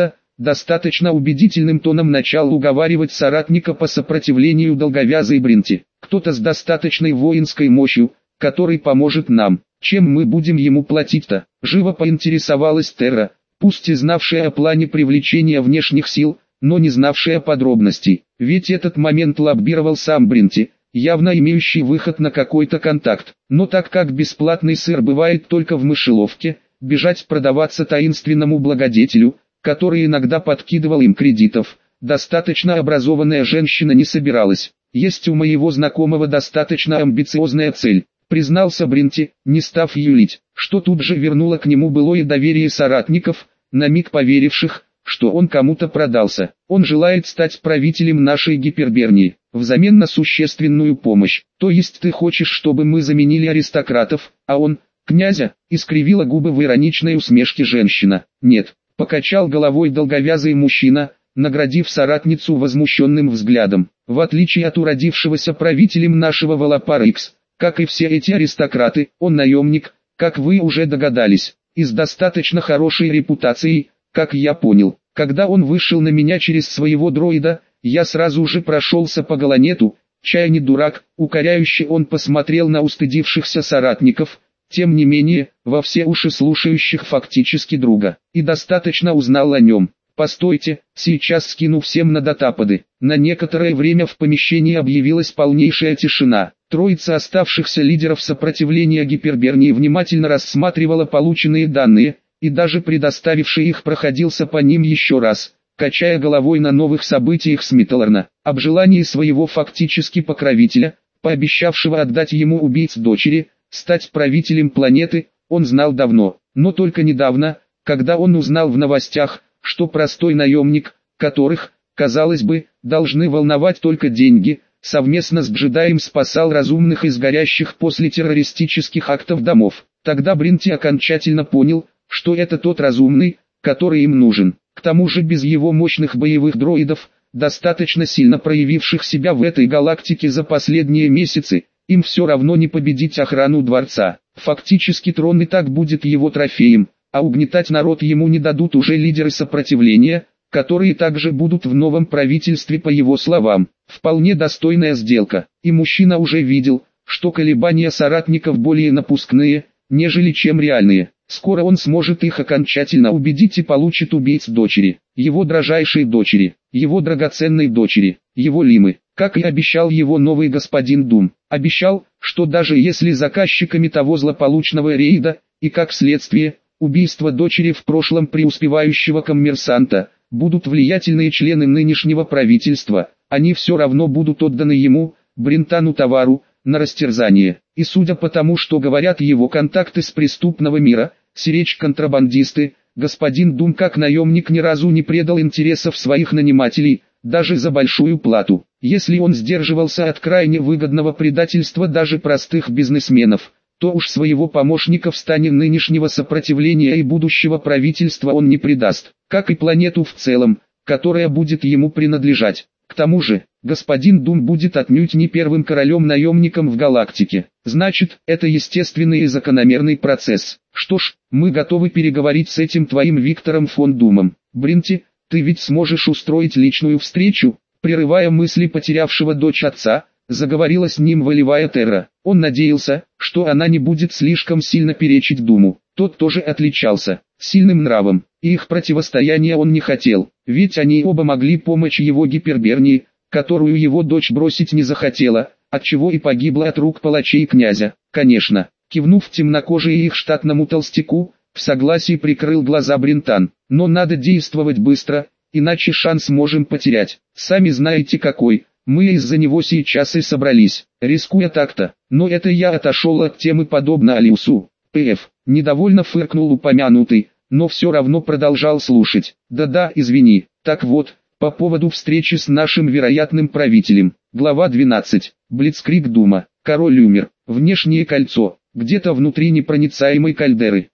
достаточно убедительным тоном начал уговаривать соратника по сопротивлению долговязой Бринти. Кто-то с достаточной воинской мощью, который поможет нам. Чем мы будем ему платить-то? Живо поинтересовалась Терра, пусть и знавшая о плане привлечения внешних сил, но не знавшая подробностей. Ведь этот момент лоббировал сам Бринти, явно имеющий выход на какой-то контакт. Но так как бесплатный сыр бывает только в мышеловке, бежать продаваться таинственному благодетелю, который иногда подкидывал им кредитов, достаточно образованная женщина не собиралась. Есть у моего знакомого достаточно амбициозная цель, признался Бринти, не став юлить, что тут же вернуло к нему былое доверие соратников, на миг поверивших, что он кому-то продался. Он желает стать правителем нашей гипербернии, взамен на существенную помощь. То есть ты хочешь, чтобы мы заменили аристократов, а он, князя, искривила губы в ироничной усмешке женщина. Нет, покачал головой долговязый мужчина, наградив соратницу возмущенным взглядом. В отличие от уродившегося правителем нашего Волопара Икс, как и все эти аристократы, он наемник, как вы уже догадались, и с достаточно хорошей репутацией, как я понял. Когда он вышел на меня через своего дроида, я сразу же прошелся по Галанету, чай не дурак, укоряюще он посмотрел на устыдившихся соратников, тем не менее, во все уши слушающих фактически друга, и достаточно узнал о нем. Постойте, сейчас скину всем на датапады. На некоторое время в помещении объявилась полнейшая тишина. Троица оставшихся лидеров сопротивления гипербернии внимательно рассматривала полученные данные, и даже предоставивший их проходился по ним еще раз, качая головой на новых событиях с Миттелорна. Об желании своего фактически покровителя, пообещавшего отдать ему убийц дочери, стать правителем планеты, он знал давно, но только недавно, когда он узнал в новостях, что простой наемник, которых, казалось бы, должны волновать только деньги, совместно с джедаем спасал разумных из горящих после террористических актов домов. Тогда Бринти окончательно понял, что это тот разумный, который им нужен. К тому же без его мощных боевых дроидов, достаточно сильно проявивших себя в этой галактике за последние месяцы, им все равно не победить охрану дворца. Фактически трон и так будет его трофеем, а угнетать народ ему не дадут уже лидеры сопротивления, которые также будут в новом правительстве по его словам. Вполне достойная сделка, и мужчина уже видел, что колебания соратников более напускные, нежели чем реальные. Скоро он сможет их окончательно убедить и получит убийц дочери, его дрожайшей дочери, его драгоценной дочери, его Лимы, как и обещал его новый господин Дум. Обещал, что даже если заказчиками того злополучного рейда, и как следствие, убийства дочери в прошлом преуспевающего коммерсанта, будут влиятельные члены нынешнего правительства, они все равно будут отданы ему, Бринтану Тавару, на растерзание. И судя по тому, что говорят его контакты с преступного мира, сиречь-контрабандисты, господин Дум как наемник ни разу не предал интересов своих нанимателей, даже за большую плату. Если он сдерживался от крайне выгодного предательства даже простых бизнесменов, то уж своего помощника в стане нынешнего сопротивления и будущего правительства он не предаст, как и планету в целом, которая будет ему принадлежать. К тому же, господин Дум будет отнюдь не первым королем-наемником в галактике. Значит, это естественный и закономерный процесс. Что ж, мы готовы переговорить с этим твоим Виктором фон Думом. Бринти, ты ведь сможешь устроить личную встречу? Прерывая мысли потерявшего дочь отца, заговорила с ним волевая Терра. Он надеялся, что она не будет слишком сильно перечить Думу. Тот тоже отличался сильным нравом, и их противостояния он не хотел, ведь они оба могли помочь его гипербернии, которую его дочь бросить не захотела, отчего и погибла от рук палачей князя. Конечно, кивнув темнокожей и их штатному толстяку, в согласии прикрыл глаза Бринтан. Но надо действовать быстро, иначе шанс можем потерять. Сами знаете какой. Мы из-за него сейчас и собрались, рискуя так-то. Но это я отошел от темы подобно Алиусу. П.Ф. Недовольно фыркнул упомянутый, но все равно продолжал слушать. Да-да, извини. Так вот, по поводу встречи с нашим вероятным правителем. Глава 12. Блицкриг Дума. Король умер. Внешнее кольцо. Где-то внутри непроницаемой кальдеры.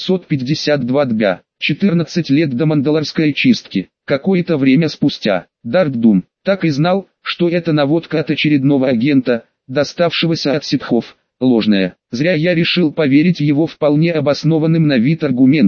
752 дня. 14 лет до мандалорской чистки. Какое-то время спустя. Дарт Дум так и знал, что это наводка от очередного агента, доставшегося от ситхов. Ложная. Зря я решил поверить его вполне обоснованным на вид аргументам,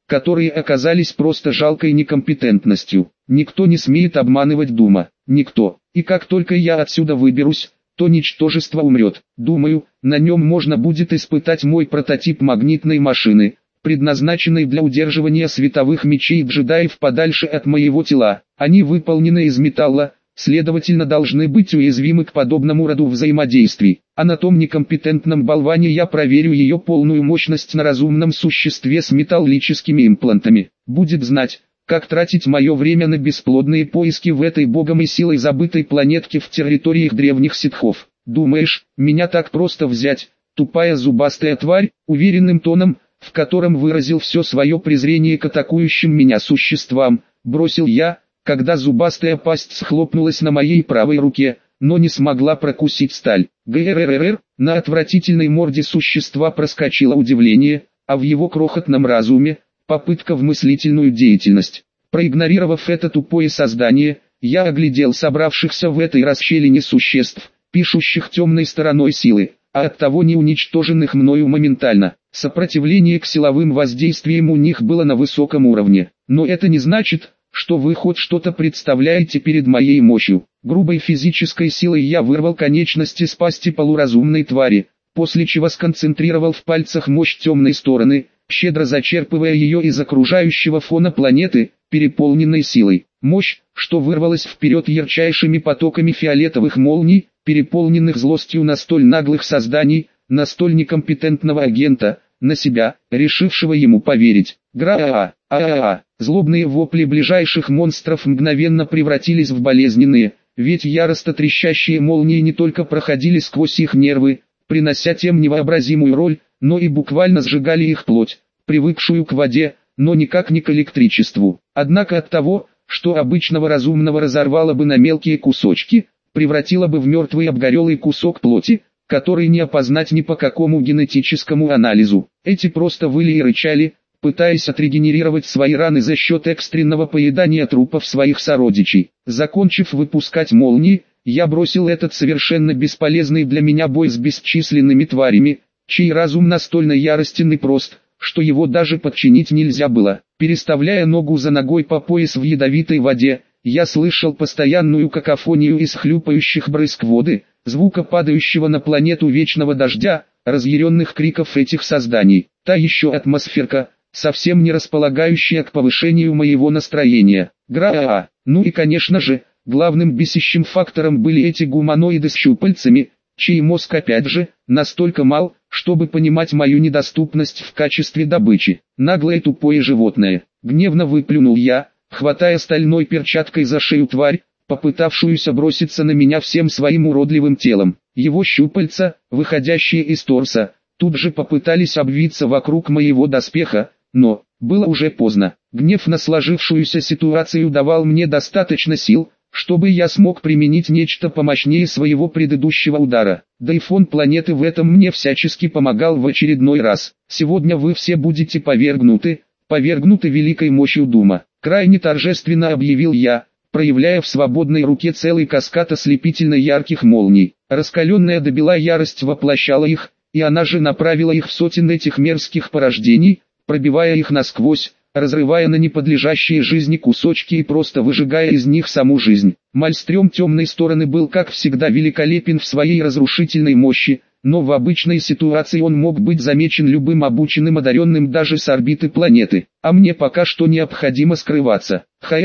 которые оказались просто жалкой некомпетентностью. Никто не смеет обманывать Дума. Никто. И как только я отсюда выберусь, то ничтожество умрет. Думаю, на нем можно будет испытать мой прототип магнитной машины, предназначенной для удерживания световых мечей джедаев подальше от моего тела. Они выполнены из металла, следовательно должны быть уязвимы к подобному роду взаимодействий. А на том некомпетентном болване я проверю ее полную мощность на разумном существе с металлическими имплантами. Будет знать, как тратить мое время на бесплодные поиски в этой богом и силой забытой планетке в территориях древних ситхов. Думаешь, меня так просто взять, тупая зубастая тварь? Уверенным тоном, в котором выразил все свое презрение к атакующим меня существам, бросил я, когда зубастая пасть схлопнулась на моей правой руке, но не смогла прокусить сталь. ГРРР, на отвратительной морде существа проскочило удивление, а в его крохотном разуме — попытка в мыслительную деятельность. Проигнорировав это тупое создание, я оглядел собравшихся в этой расщелине существ, пишущих темной стороной силы, а оттого не уничтоженных мною моментально. Сопротивление к силовым воздействиям у них было на высоком уровне. Но это не значит, что вы хоть что-то представляете перед моей мощью. Грубой физической силой я вырвал конечности с пасти полуразумной твари, после чего сконцентрировал в пальцах мощь темной стороны, щедро зачерпывая ее из окружающего фона планеты, переполненной силой. Мощь, что вырвалась вперед ярчайшими потоками фиолетовых молний, переполненных злостью на столь наглых созданий, на столь некомпетентного агента, на себя, решившего ему поверить. Гра-а-а-а-а. Злобные вопли ближайших монстров мгновенно превратились в болезненные, ведь яростно трещащие молнии не только проходили сквозь их нервы, принося тем невообразимую роль, но и буквально сжигали их плоть, привыкшую к воде, но никак не к электричеству. Однако от того, что обычного разумного разорвало бы на мелкие кусочки, превратило бы в мертвый обгорелый кусок плоти, который не опознать ни по какому генетическому анализу. Эти просто выли и рычали, пытаясь отрегенерировать свои раны за счет экстренного поедания трупов своих сородичей. Закончив выпускать молнии, я бросил этот совершенно бесполезный для меня бой с бесчисленными тварями, чей разум настолько яростен и прост, что его даже подчинить нельзя было. Переставляя ногу за ногой по пояс в ядовитой воде, я слышал постоянную какофонию из хлюпающих брызг воды, звука падающего на планету вечного дождя, разъяренных криков этих созданий. Та еще атмосферка, совсем не располагающая к повышению моего настроения. Гра-а-а. Ну и конечно же, главным бесящим фактором были эти гуманоиды с щупальцами, чей мозг опять же, настолько мал, чтобы понимать мою недоступность в качестве добычи. Наглое тупое животное. Гневно выплюнул я, хватая стальной перчаткой за шею тварь, попытавшуюся броситься на меня всем своим уродливым телом. Его щупальца, выходящие из торса, тут же попытались обвиться вокруг моего доспеха, но было уже поздно. Гнев на сложившуюся ситуацию давал мне достаточно сил, чтобы я смог применить нечто помощнее своего предыдущего удара. Да и фон планеты в этом мне всячески помогал в очередной раз. Сегодня вы все будете повергнуты великой мощью Дума. Крайне торжественно объявил я, проявляя в свободной руке целый каскад ослепительно ярких молний. Раскаленная до бела ярость воплощала их, и она же направила их в сотен этих мерзких порождений, пробивая их насквозь, разрывая на неподлежащие жизни кусочки и просто выжигая из них саму жизнь. Мальстрём темной стороны был как всегда великолепен в своей разрушительной мощи, но в обычной ситуации он мог быть замечен любым обученным одаренным даже с орбиты планеты. А мне пока что необходимо скрываться.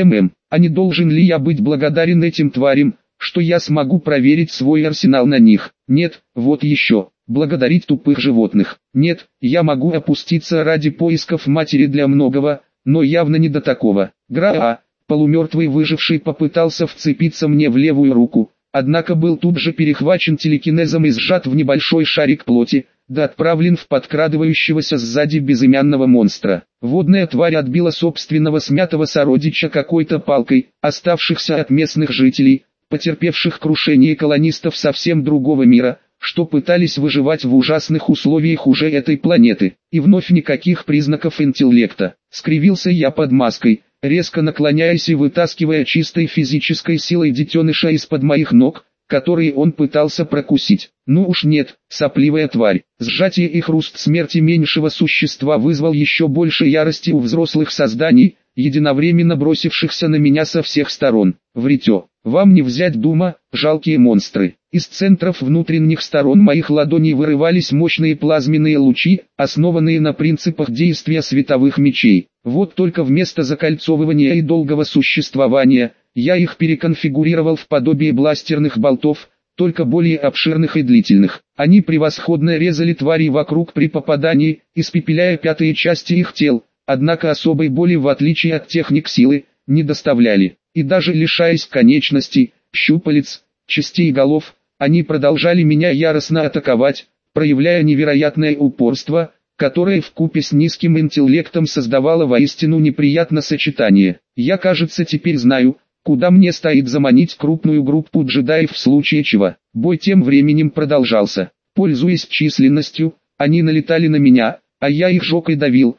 А не должен ли я быть благодарен этим тварям, что я смогу проверить свой арсенал на них? Нет, вот еще. Благодарить тупых животных. Нет, я могу опуститься ради поисков матери для многого, но явно не до такого. Полумертвый выживший попытался вцепиться мне в левую руку, однако был тут же перехвачен телекинезом и сжат в небольшой шарик плоти, да отправлен в подкрадывающегося сзади безымянного монстра. Водная тварь отбила собственного смятого сородича какой-то палкой, оставшихся от местных жителей, потерпевших крушение колонистов совсем другого мира, что пытались выживать в ужасных условиях уже этой планеты. И вновь никаких признаков интеллекта. Скривился я под маской, резко наклоняясь и вытаскивая чистой физической силой детеныша из-под моих ног, которые он пытался прокусить. Ну уж нет, сопливая тварь. Сжатие и хруст смерти меньшего существа вызвал еще больше ярости у взрослых созданий, единовременно бросившихся на меня со всех сторон. Врете, вам не взять дума, жалкие монстры. Из центров внутренних сторон моих ладоней вырывались мощные плазменные лучи, основанные на принципах действия световых мечей. Вот только вместо закольцовывания и долгого существования, я их переконфигурировал в подобие бластерных болтов, только более обширных и длительных. Они превосходно резали тварей вокруг при попадании, испепеляя пятые части их тел, однако особой боли в отличие от техник силы, не доставляли. И даже лишаясь конечностей, щупалец, частей и голов, они продолжали меня яростно атаковать, проявляя невероятное упорство, которое вкупе с низким интеллектом создавало воистину неприятное сочетание. Я, кажется, теперь знаю, куда мне стоит заманить крупную группу джедаев в случае чего. Бой тем временем продолжался. Пользуясь численностью, они налетали на меня, а я их жег и давил,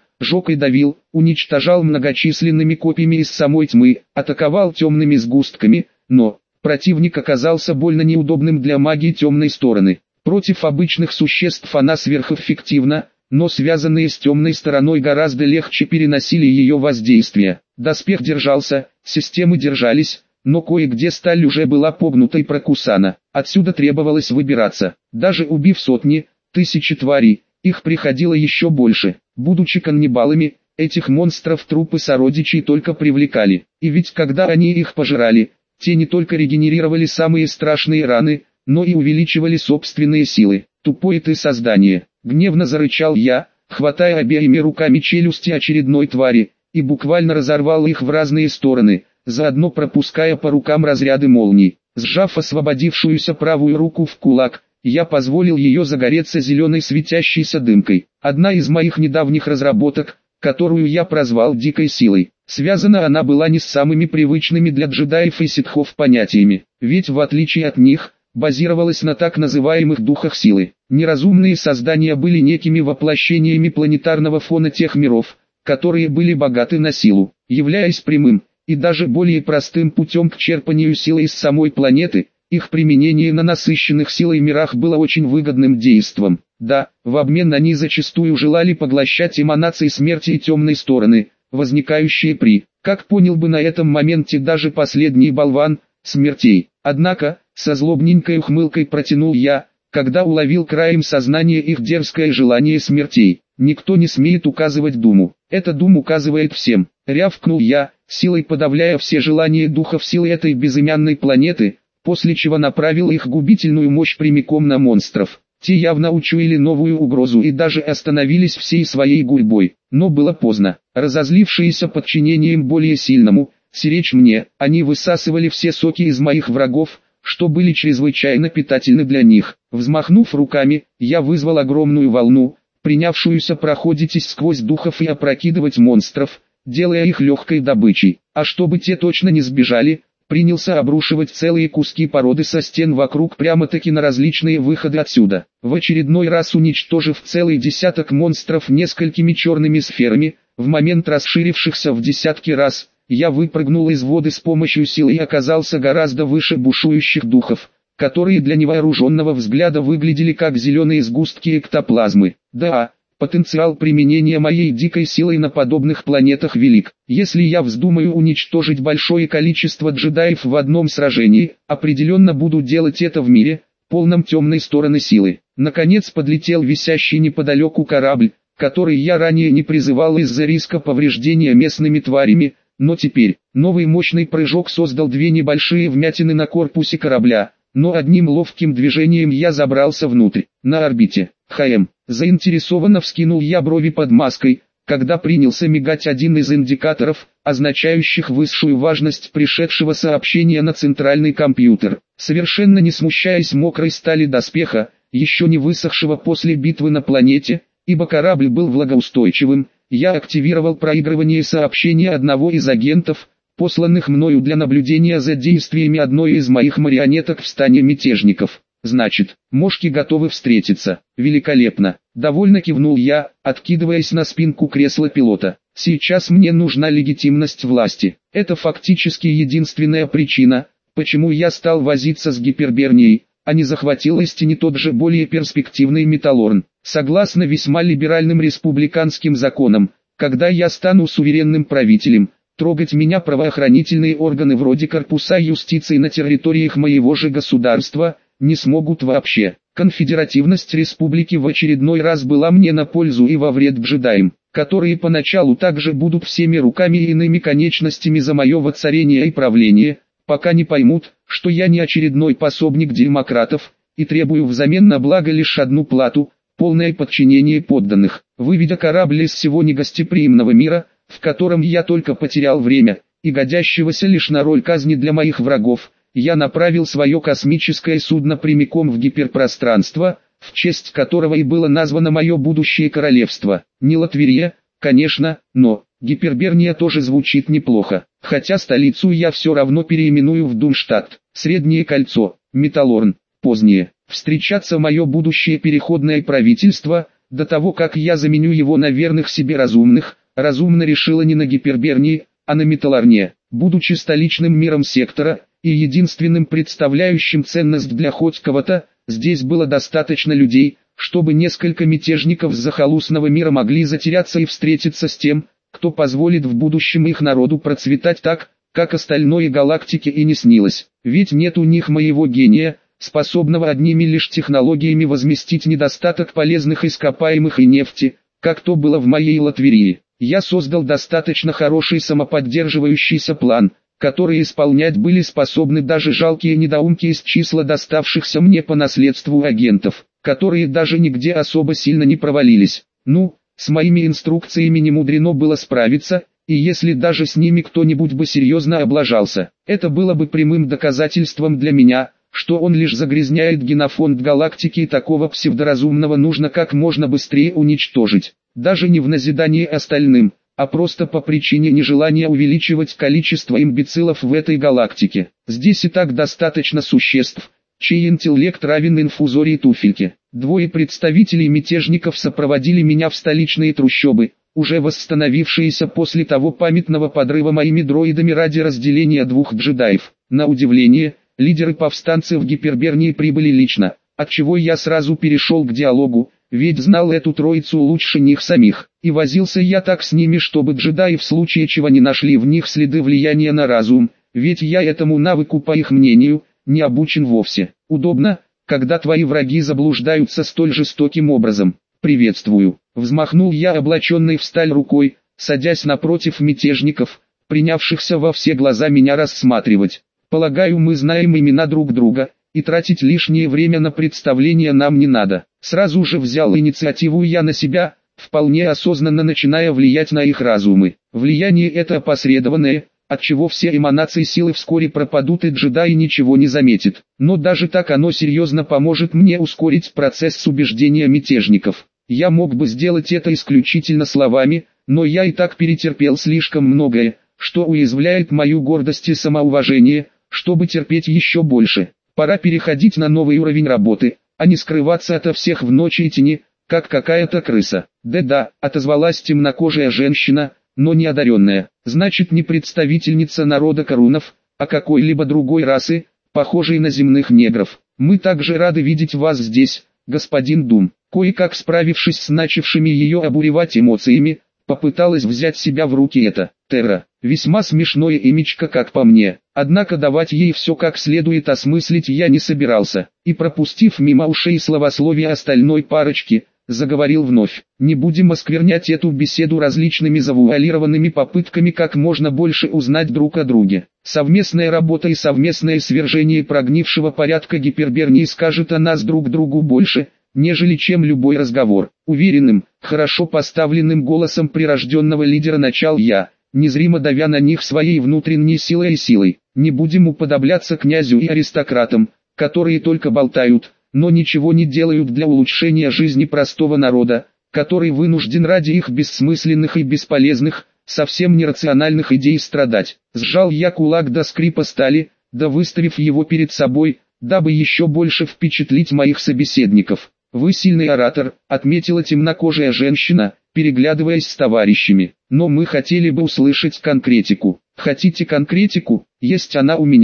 уничтожал многочисленными копьями из самой тьмы, атаковал темными сгустками, но противник оказался больно неудобным для магии темной стороны. Против обычных существ она сверхэффективна, но связанные с темной стороной гораздо легче переносили ее воздействие. Доспех держался, системы держались, но кое-где сталь уже была погнута и прокусана. Отсюда требовалось выбираться. Даже убив сотни, тысячи тварей, их приходило еще больше. Будучи каннибалами, этих монстров трупы сородичей только привлекали. И ведь когда они их пожирали, те не только регенерировали самые страшные раны, но и увеличивали собственные силы. Тупое ты создание. Гневно зарычал я, хватая обеими руками челюсти очередной твари, и буквально разорвал их в разные стороны, заодно пропуская по рукам разряды молний. Сжав освободившуюся правую руку в кулак, я позволил ее загореться зеленой светящейся дымкой. Одна из моих недавних разработок, которую я прозвал дикой силой. Связана она была не с самыми привычными для джедаев и ситхов понятиями, ведь в отличие от них, базировалась на так называемых духах силы. Неразумные создания были некими воплощениями планетарного фона тех миров, которые были богаты на силу, являясь прямым, и даже более простым путем к черпанию силы из самой планеты. Их применение на насыщенных силой мирах было очень выгодным действом. Да, в обмен они зачастую желали поглощать эманации смерти и темной стороны, возникающие при, как понял бы на этом моменте даже последний болван, смертей. Однако, со злобненькой ухмылкой протянул я, когда уловил краем сознания их дерзкое желание смертей. Никто не смеет указывать Думу. Это Дум указывает всем. Рявкнул я, силой подавляя все желания духов силы этой безымянной планеты, после чего направил их губительную мощь прямиком на монстров. Те явно учуяли новую угрозу и даже остановились всей своей гурьбой. Но было поздно. Разозлившиеся подчинением более сильному, сиречь мне, они высасывали все соки из моих врагов, что были чрезвычайно питательны для них. Взмахнув руками, я вызвал огромную волну, принявшуюся проходить сквозь духов и опрокидывать монстров, делая их легкой добычей. А чтобы те точно не сбежали, принялся обрушивать целые куски породы со стен вокруг прямо-таки на различные выходы отсюда. В очередной раз уничтожив целый десяток монстров несколькими черными сферами, в момент расширившихся в десятки раз, я выпрыгнул из воды с помощью силы и оказался гораздо выше бушующих духов, которые для невооруженного взгляда выглядели как зеленые сгустки эктоплазмы. Да, потенциал применения моей дикой силы на подобных планетах велик. Если я вздумаю уничтожить большое количество джедаев в одном сражении, определенно буду делать это в мире, полном темной стороны силы. Наконец подлетел висящий неподалеку корабль, который я ранее не призывал из-за риска повреждения местными тварями, но теперь новый мощный прыжок создал две небольшие вмятины на корпусе корабля, но одним ловким движением я забрался внутрь. На орбите. Заинтересованно вскинул я брови под маской, когда принялся мигать один из индикаторов, означающих высшую важность пришедшего сообщения на центральный компьютер. Совершенно не смущаясь мокрой стали доспеха, еще не высохшего после битвы на планете, ибо корабль был влагоустойчивым, я активировал проигрывание сообщения одного из агентов, посланных мною для наблюдения за действиями одной из моих марионеток в стане мятежников. Значит, мошки готовы встретиться. Великолепно. Довольно кивнул я, откидываясь на спинку кресла пилота. Сейчас мне нужна легитимность власти. Это фактически единственная причина, почему я стал возиться с гипербернией, а не захватил истине тот же более перспективный металлорн. Согласно весьма либеральным республиканским законам, когда я стану суверенным правителем, трогать меня правоохранительные органы вроде корпуса юстиции на территориях моего же государства не смогут вообще. Конфедеративность республики в очередной раз была мне на пользу и во вред джедаям, которые поначалу также будут всеми руками и иными конечностями за мое воцарение и правление, пока не поймут, что я не очередной пособник демократов, и требую взамен на благо лишь одну плату – полное подчинение подданных. Выведя корабль из всего негостеприимного мира, в котором я только потерял время, и годящегося лишь на роль казни для моих врагов, я направил свое космическое судно прямиком в гиперпространство, в честь которого и было названо мое будущее королевство. Не Латверия, конечно, но Гиперберния тоже звучит неплохо, хотя столицу я все равно переименую в Дунштадт. Среднее кольцо, Металлорн, позднее. Встречаться мое будущее переходное правительство, до того как я заменю его на верных себе разумных, разумно решила не на Гипербернии, а на Металлорне. Будучи столичным миром сектора, и единственным представляющим ценность для хоть кого-то, здесь было достаточно людей, чтобы несколько мятежников с захолустного мира могли затеряться и встретиться с тем, кто позволит в будущем их народу процветать так, как остальной галактике и не снилось. Ведь нет у них моего гения, способного одними лишь технологиями возместить недостаток полезных ископаемых и нефти, как то было в моей Латверии. Я создал достаточно хороший самоподдерживающийся план, который исполнять были способны даже жалкие недоумки из числа доставшихся мне по наследству агентов, которые даже нигде особо сильно не провалились. Ну, с моими инструкциями не мудрено было справиться, и если даже с ними кто-нибудь бы серьезно облажался, это было бы прямым доказательством для меня, что он лишь загрязняет генофонд галактики, и такого псевдоразумного нужно как можно быстрее уничтожить. Даже не в назидание остальным, а просто по причине нежелания увеличивать количество имбецилов в этой галактике. Здесь и так достаточно существ, чей интеллект равен инфузории туфельки. Двое представителей мятежников сопроводили меня в столичные трущобы, уже восстановившиеся после того памятного подрыва моими дроидами ради разделения двух джедаев. На удивление, лидеры повстанцев Гипербернии прибыли лично, отчего я сразу перешел к диалогу, ведь знал эту троицу лучше них самих, и возился я так с ними, чтобы джедаи в случае чего не нашли в них следы влияния на разум, ведь я этому навыку, по их мнению, не обучен вовсе. Удобно, когда твои враги заблуждаются столь жестоким образом. «Приветствую», — взмахнул я облаченной в сталь рукой, садясь напротив мятежников, принявшихся во все глаза меня рассматривать. «Полагаю, мы знаем имена друг друга, и тратить лишнее время на представление нам не надо». Сразу же взял инициативу я на себя, вполне осознанно начиная влиять на их разумы. Влияние это опосредованное, отчего все эманации силы вскоре пропадут и джедаи ничего не заметят. Но даже так оно серьезно поможет мне ускорить процесс убеждения мятежников. Я мог бы сделать это исключительно словами, но я и так перетерпел слишком многое, что уязвляет мою гордость и самоуважение, чтобы терпеть еще больше. Пора переходить на новый уровень работы, а не скрываться ото всех в ночи и тени, как какая-то крыса. «Да-да», — отозвалась темнокожая женщина, но не одаренная. «Значит, не представительница народа Карунов, а какой-либо другой расы, похожей на земных негров. Мы также рады видеть вас здесь, господин Дум». Кое-как справившись с начавшими ее обуревать эмоциями, попыталась взять себя в руки эта Терра. Весьма смешное имечко, как по мне. Однако давать ей все как следует осмыслить я не собирался. И пропустив мимо ушей словословие остальной парочки, заговорил вновь. Не будем осквернять эту беседу различными завуалированными попытками как можно больше узнать друг о друге. Совместная работа и совместное свержение прогнившего порядка Гипербернии скажет о нас друг другу больше, нежели чем любой разговор. Уверенным, хорошо поставленным голосом прирожденного лидера начал я, незримо давя на них своей внутренней силой и силой. Не будем уподобляться князю и аристократам, которые только болтают, но ничего не делают для улучшения жизни простого народа, который вынужден ради их бессмысленных и бесполезных, совсем нерациональных идей страдать. Сжал я кулак до скрипа стали, да выставив его перед собой, дабы еще больше впечатлить моих собеседников. «Вы сильный оратор», — отметила темнокожая женщина, переглядываясь с товарищами. «Но мы хотели бы услышать конкретику». «Хотите конкретику? Есть она у меня», —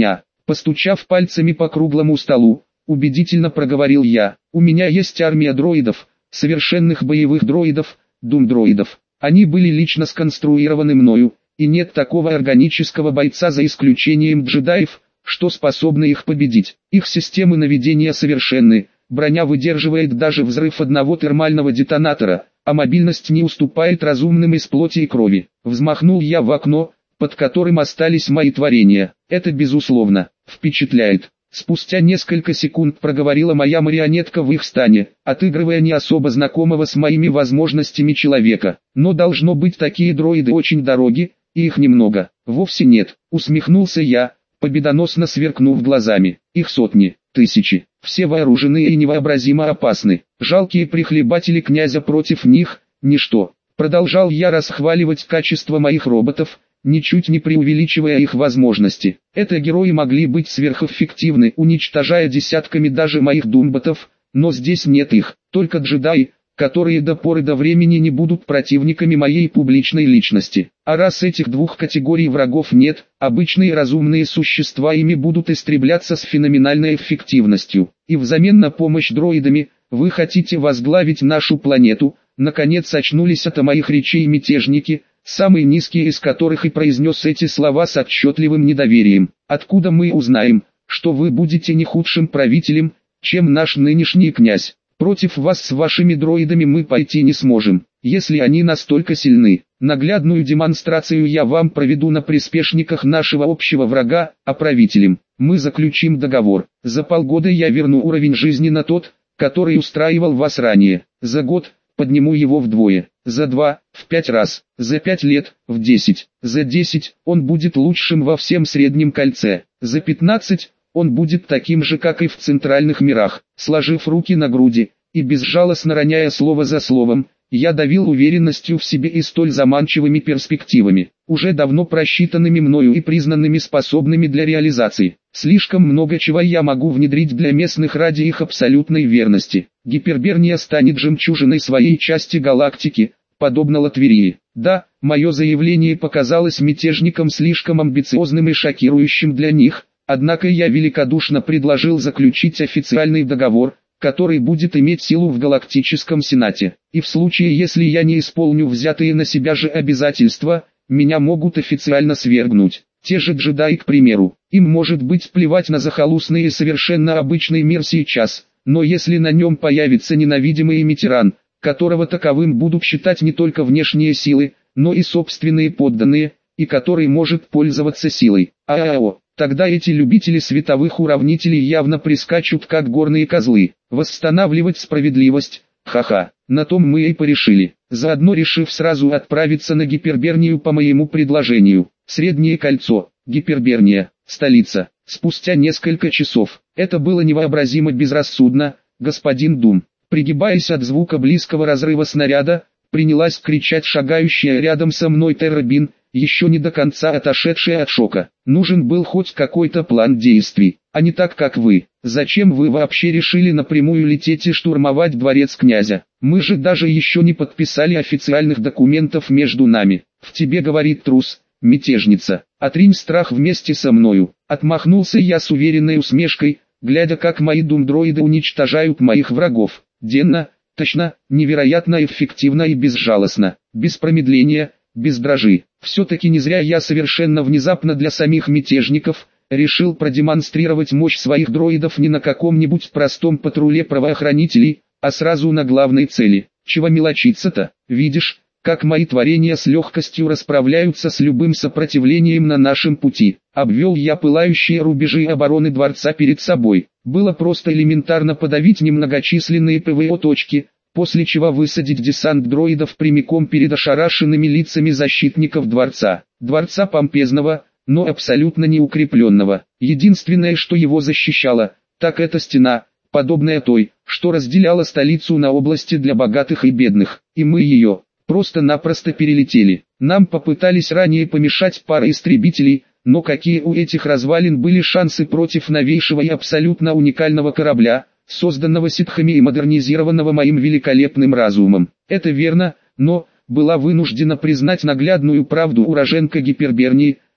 Постучав пальцами по круглому столу, убедительно проговорил я. У меня есть армия дроидов, совершенных боевых дроидов, дум-дроидов. Они были лично сконструированы мною, и нет такого органического бойца за исключением джедаев, что способны их победить. Их системы наведения совершенны, броня выдерживает даже взрыв одного термального детонатора, а мобильность не уступает разумным из плоти и крови. Взмахнул я в окно, под которым остались мои творения. Это безусловно впечатляет. Спустя несколько секунд проговорила моя марионетка в их стане, отыгрывая не особо знакомого с моими возможностями человека. Но должно быть, такие дроиды очень дороги, и их немного. Вовсе нет, усмехнулся я, победоносно сверкнув глазами. Их сотни, тысячи, все вооружены и невообразимо опасны. Жалкие прихлебатели князя против них – ничто. Продолжал я расхваливать качество моих роботов, ничуть не преувеличивая их возможности. Это герои могли быть сверхэффективны, уничтожая десятками даже моих думботов, но здесь нет их, только джедаи, которые до поры до времени не будут противниками моей публичной личности. А раз этих двух категорий врагов нет, обычные разумные существа ими будут истребляться с феноменальной эффективностью. И взамен на помощь дроидами, вы хотите возглавить нашу планету. Наконец очнулись от моих речей мятежники, самый низкий из которых и произнес эти слова с отчетливым недоверием. Откуда мы узнаем, что вы будете не худшим правителем, чем наш нынешний князь? Против вас с вашими дроидами мы пойти не сможем, если они настолько сильны. Наглядную демонстрацию я вам проведу на приспешниках нашего общего врага, а правителем мы заключим договор. За полгода я верну уровень жизни на тот, который устраивал вас ранее. За год подниму его вдвое, за 2 – в 5 раз, за 5 лет – в 10, за 10 он будет лучшим во всем Среднем кольце, за 15 он будет таким же, как и в центральных мирах. Сложив руки на груди и безжалостно роняя слово за словом, я давил уверенностью в себе и столь заманчивыми перспективами, уже давно просчитанными мною и признанными способными для реализации. Слишком много чего я могу внедрить для местных ради их абсолютной верности. Гиперберния станет жемчужиной своей части галактики, подобно Латверии. Да, мое заявление показалось мятежникам слишком амбициозным и шокирующим для них, однако я великодушно предложил заключить официальный договор, который будет иметь силу в Галактическом Сенате. И в случае, если я не исполню взятые на себя же обязательства, меня могут официально свергнуть. Те же джедаи, к примеру. Им может быть плевать на захолустный и совершенно обычный мир сейчас, но если на нем появится ненавидимый Митеран, которого таковым будут считать не только внешние силы, но и собственные подданные, и который может пользоваться силой. Тогда эти любители световых уравнителей явно прискачут как горные козлы. Восстанавливать справедливость, ха-ха, на том мы и порешили. Заодно решив сразу отправиться на Гипербернию по моему предложению. Среднее кольцо, Гиперберния, столица. Спустя несколько часов. Это было невообразимо безрассудно, господин Дум. Пригибаясь от звука близкого разрыва снаряда, принялась кричать шагающая рядом со мной Террабин, еще не до конца отошедшая от шока. Нужен был хоть какой-то план действий, а не так как вы. Зачем вы вообще решили напрямую лететь и штурмовать дворец князя? Мы же даже еще не подписали официальных документов между нами. В тебе говорит трус, мятежница. Отринь страх вместе со мною. Отмахнулся я с уверенной усмешкой, глядя как мои думдроиды уничтожают моих врагов. Денно, точно, невероятно эффективно и безжалостно, без промедления, без дрожи. Все-таки не зря я совершенно внезапно для самих мятежников решил продемонстрировать мощь своих дроидов не на каком-нибудь простом патруле правоохранителей, а сразу на главной цели. Чего мелочиться-то? Видишь, как мои творения с легкостью расправляются с любым сопротивлением на нашем пути. Обвел я пылающие рубежи обороны дворца перед собой. Было просто элементарно подавить немногочисленные ПВО-точки, после чего высадить десант дроидов прямиком перед ошарашенными лицами защитников дворца. Дворца помпезного, но абсолютно неукрепленного. Единственное, что его защищало, так это стена, подобная той, что разделяла столицу на области для богатых и бедных, и мы ее просто-напросто перелетели. Нам попытались ранее помешать пара истребителей, но какие у этих развалин были шансы против новейшего и абсолютно уникального корабля, созданного ситхами и модернизированного моим великолепным разумом. Это верно, но была вынуждена признать наглядную правду уроженка Гипербернии,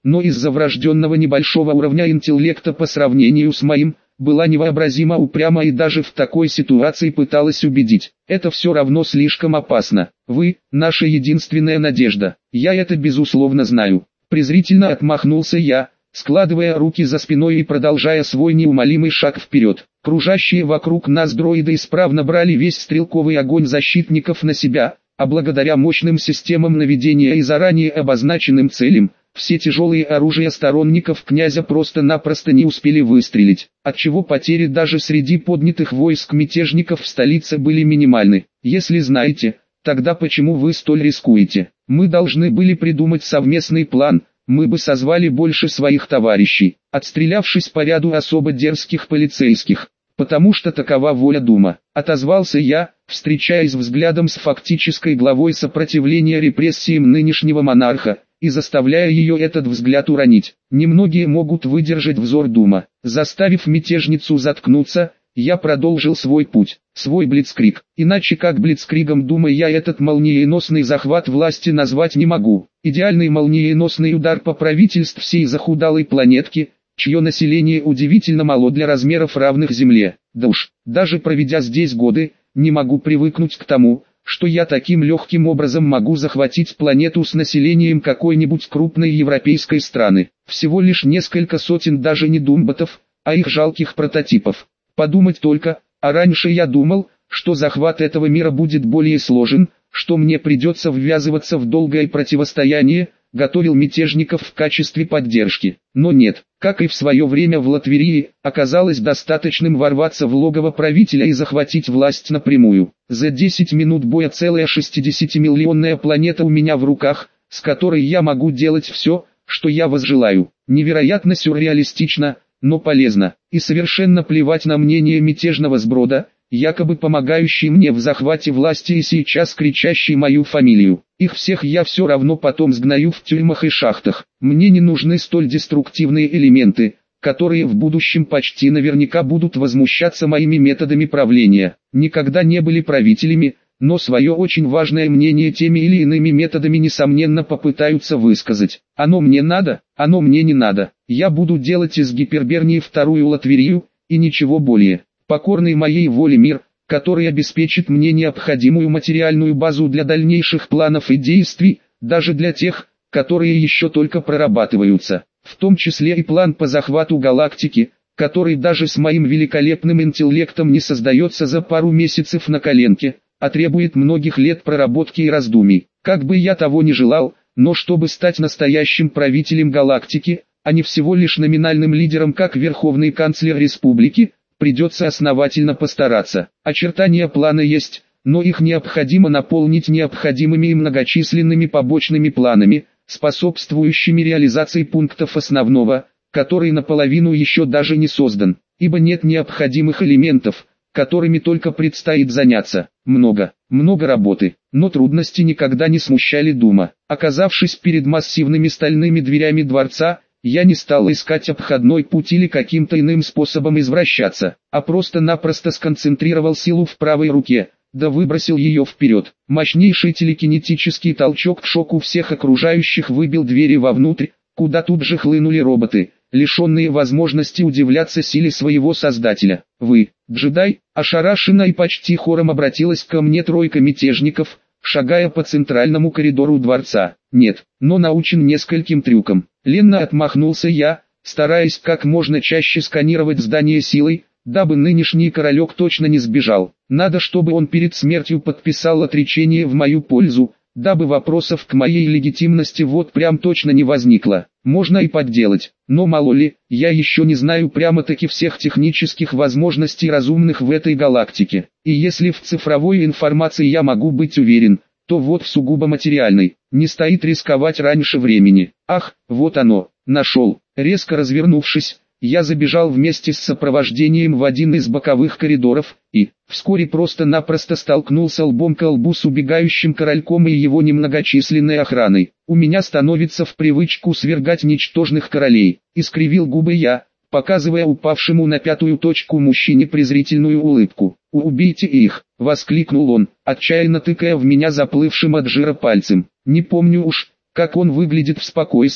но из-за врожденного небольшого уровня интеллекта по сравнению с моим, была невообразимо упряма и даже в такой ситуации пыталась убедить. Это все равно слишком опасно. Вы – наша единственная надежда. Я это безусловно знаю. Презрительно отмахнулся я, складывая руки за спиной и продолжая свой неумолимый шаг вперед. Кружащие вокруг нас дроиды исправно брали весь стрелковый огонь защитников на себя, а благодаря мощным системам наведения и заранее обозначенным целям, все тяжелые оружия сторонников князя просто-напросто не успели выстрелить, отчего потери даже среди поднятых войск мятежников в столице были минимальны. Если знаете, тогда почему вы столь рискуете? Мы должны были придумать совместный план, мы бы созвали больше своих товарищей, отстрелявшись по ряду особо дерзких полицейских, потому что такова воля Дума. Отозвался я, встречаясь взглядом с фактической главой сопротивления репрессиям нынешнего монарха, и заставляя ее этот взгляд уронить. Немногие могут выдержать взор Дума. Заставив мятежницу заткнуться, я продолжил свой путь, свой блицкриг. Иначе как блицкригом Дума я этот молниеносный захват власти назвать не могу. Идеальный молниеносный удар по правительству всей захудалой планетки, чье население удивительно мало для размеров равных Земле. Да уж, даже проведя здесь годы, не могу привыкнуть к тому, что я таким легким образом могу захватить планету с населением какой-нибудь крупной европейской страны. Всего лишь несколько сотен даже не думботов, а их жалких прототипов. Подумать только, а раньше я думал, что захват этого мира будет более сложен, что мне придется ввязываться в долгое противостояние, готовил мятежников в качестве поддержки. Но нет, как и в свое время в Латверии, оказалось достаточным ворваться в логово правителя и захватить власть напрямую. За 10 минут боя целая 60-миллионная планета у меня в руках, с которой я могу делать все, что я возжелаю. Невероятно сюрреалистично, но полезно. И совершенно плевать на мнение мятежного сброда, якобы помогающий мне в захвате власти и сейчас кричащий мою фамилию. Их всех я все равно потом сгною в тюрьмах и шахтах. Мне не нужны столь деструктивные элементы, которые в будущем почти наверняка будут возмущаться моими методами правления. Никогда не были правителями, но свое очень важное мнение теми или иными методами несомненно попытаются высказать. Оно мне надо, оно мне не надо. Я буду делать из Гипербернии вторую Латверию, и ничего более. Покорный моей воле мир, который обеспечит мне необходимую материальную базу для дальнейших планов и действий, даже для тех, которые еще только прорабатываются, в том числе и план по захвату галактики, который даже с моим великолепным интеллектом не создается за пару месяцев на коленке, а требует многих лет проработки и раздумий. Как бы я того не желал, но чтобы стать настоящим правителем галактики, а не всего лишь номинальным лидером как верховный канцлер республики, придется основательно постараться. Очертания плана есть, но их необходимо наполнить необходимыми и многочисленными побочными планами, способствующими реализации пунктов основного, который наполовину еще даже не создан, ибо нет необходимых элементов, которыми только предстоит заняться. Много работы, но трудности никогда не смущали Дума. Оказавшись перед массивными стальными дверями дворца, я не стал искать обходной путь или каким-то иным способом извращаться, а просто-напросто сконцентрировал силу в правой руке, да выбросил ее вперед. Мощнейший телекинетический толчок к шоку всех окружающих выбил двери вовнутрь, куда тут же хлынули роботы, лишенные возможности удивляться силе своего создателя. «Вы, джедай?» — ошарашенно и почти хором обратилась ко мне тройка мятежников, шагая по центральному коридору дворца. «Нет, но научен нескольким трюкам». Ленно отмахнулся я, стараясь как можно чаще сканировать здание силой, дабы нынешний королек точно не сбежал. Надо, чтобы он перед смертью подписал отречение в мою пользу, дабы вопросов к моей легитимности вот прям точно не возникло. Можно и подделать, но мало ли, я еще не знаю прямо-таки всех технических возможностей разумных в этой галактике. И если в цифровой информации я могу быть уверен, то вот в сугубо материальной, не стоит рисковать раньше времени. Ах, вот оно, нашел. Резко развернувшись, я забежал вместе с сопровождением в один из боковых коридоров, и, вскоре просто-напросто столкнулся лбом к лбу с убегающим корольком и его немногочисленной охраной. У меня становится в привычку свергать ничтожных королей, искривил губы я, показывая упавшему на пятую точку мужчине презрительную улыбку. «Убейте их!» — воскликнул он, отчаянно тыкая в меня заплывшим от жира пальцем. Не помню уж, как он выглядит в спокойствии,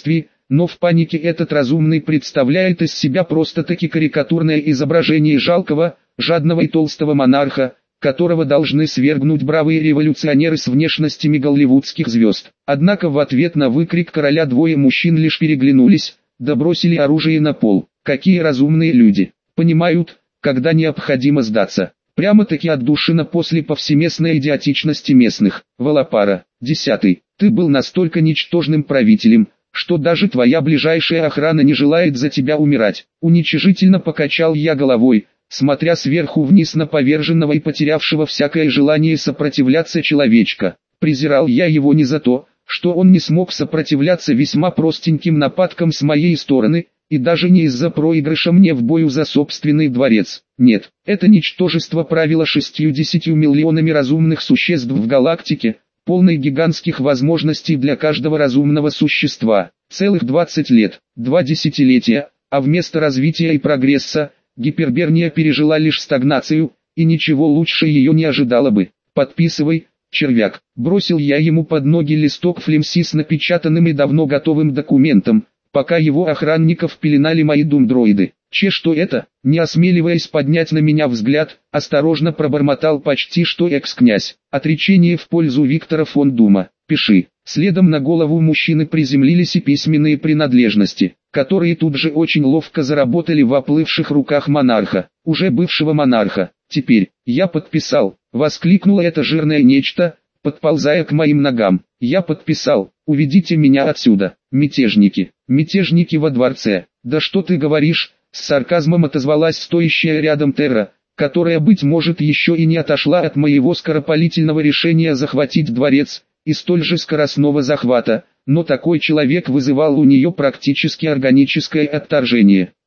но в панике этот разумный представляет из себя просто-таки карикатурное изображение жалкого, жадного и толстого монарха, которого должны свергнуть бравые революционеры с внешностями голливудских звезд. Однако в ответ на выкрик короля двое мужчин лишь переглянулись, да бросили оружие на пол. Какие разумные люди, понимают, когда необходимо сдаться. Прямо-таки отдушина после повсеместной идиотичности местных. Волопара. 10. Ты был настолько ничтожным правителем, что даже твоя ближайшая охрана не желает за тебя умирать. Уничижительно покачал я головой, смотря сверху вниз на поверженного и потерявшего всякое желание сопротивляться человечка. Презирал я его не за то, что он не смог сопротивляться весьма простеньким нападкам с моей стороны, и даже не из-за проигрыша мне в бою за собственный дворец. Нет, это ничтожество правило 60 миллионами разумных существ в галактике, полной гигантских возможностей для каждого разумного существа. Целых 20 лет, 2 десятилетия, а вместо развития и прогресса, Гиперберния пережила лишь стагнацию, и ничего лучше ее не ожидало бы. Подписывай, червяк. Бросил я ему под ноги листок флемси с напечатанным и давно готовым документом, пока его охранников пеленали мои думдроиды. Что это? Не осмеливаясь поднять на меня взгляд, осторожно пробормотал почти что экс-князь. Отречение в пользу Виктора фон Дума. Пиши. Следом на голову мужчины приземлились и письменные принадлежности, которые тут же очень ловко заработали в оплывших руках монарха, уже бывшего монарха. Теперь, я подписал, воскликнуло это жирное нечто, подползая к моим ногам. Я подписал, уведите меня отсюда, мятежники, мятежники во дворце. Да что ты говоришь, с сарказмом отозвалась стоящая рядом Терра, которая, быть может, еще и не отошла от моего скоропалительного решения захватить дворец, и столь же скоростного захвата, но такой человек вызывал у нее практически органическое отторжение.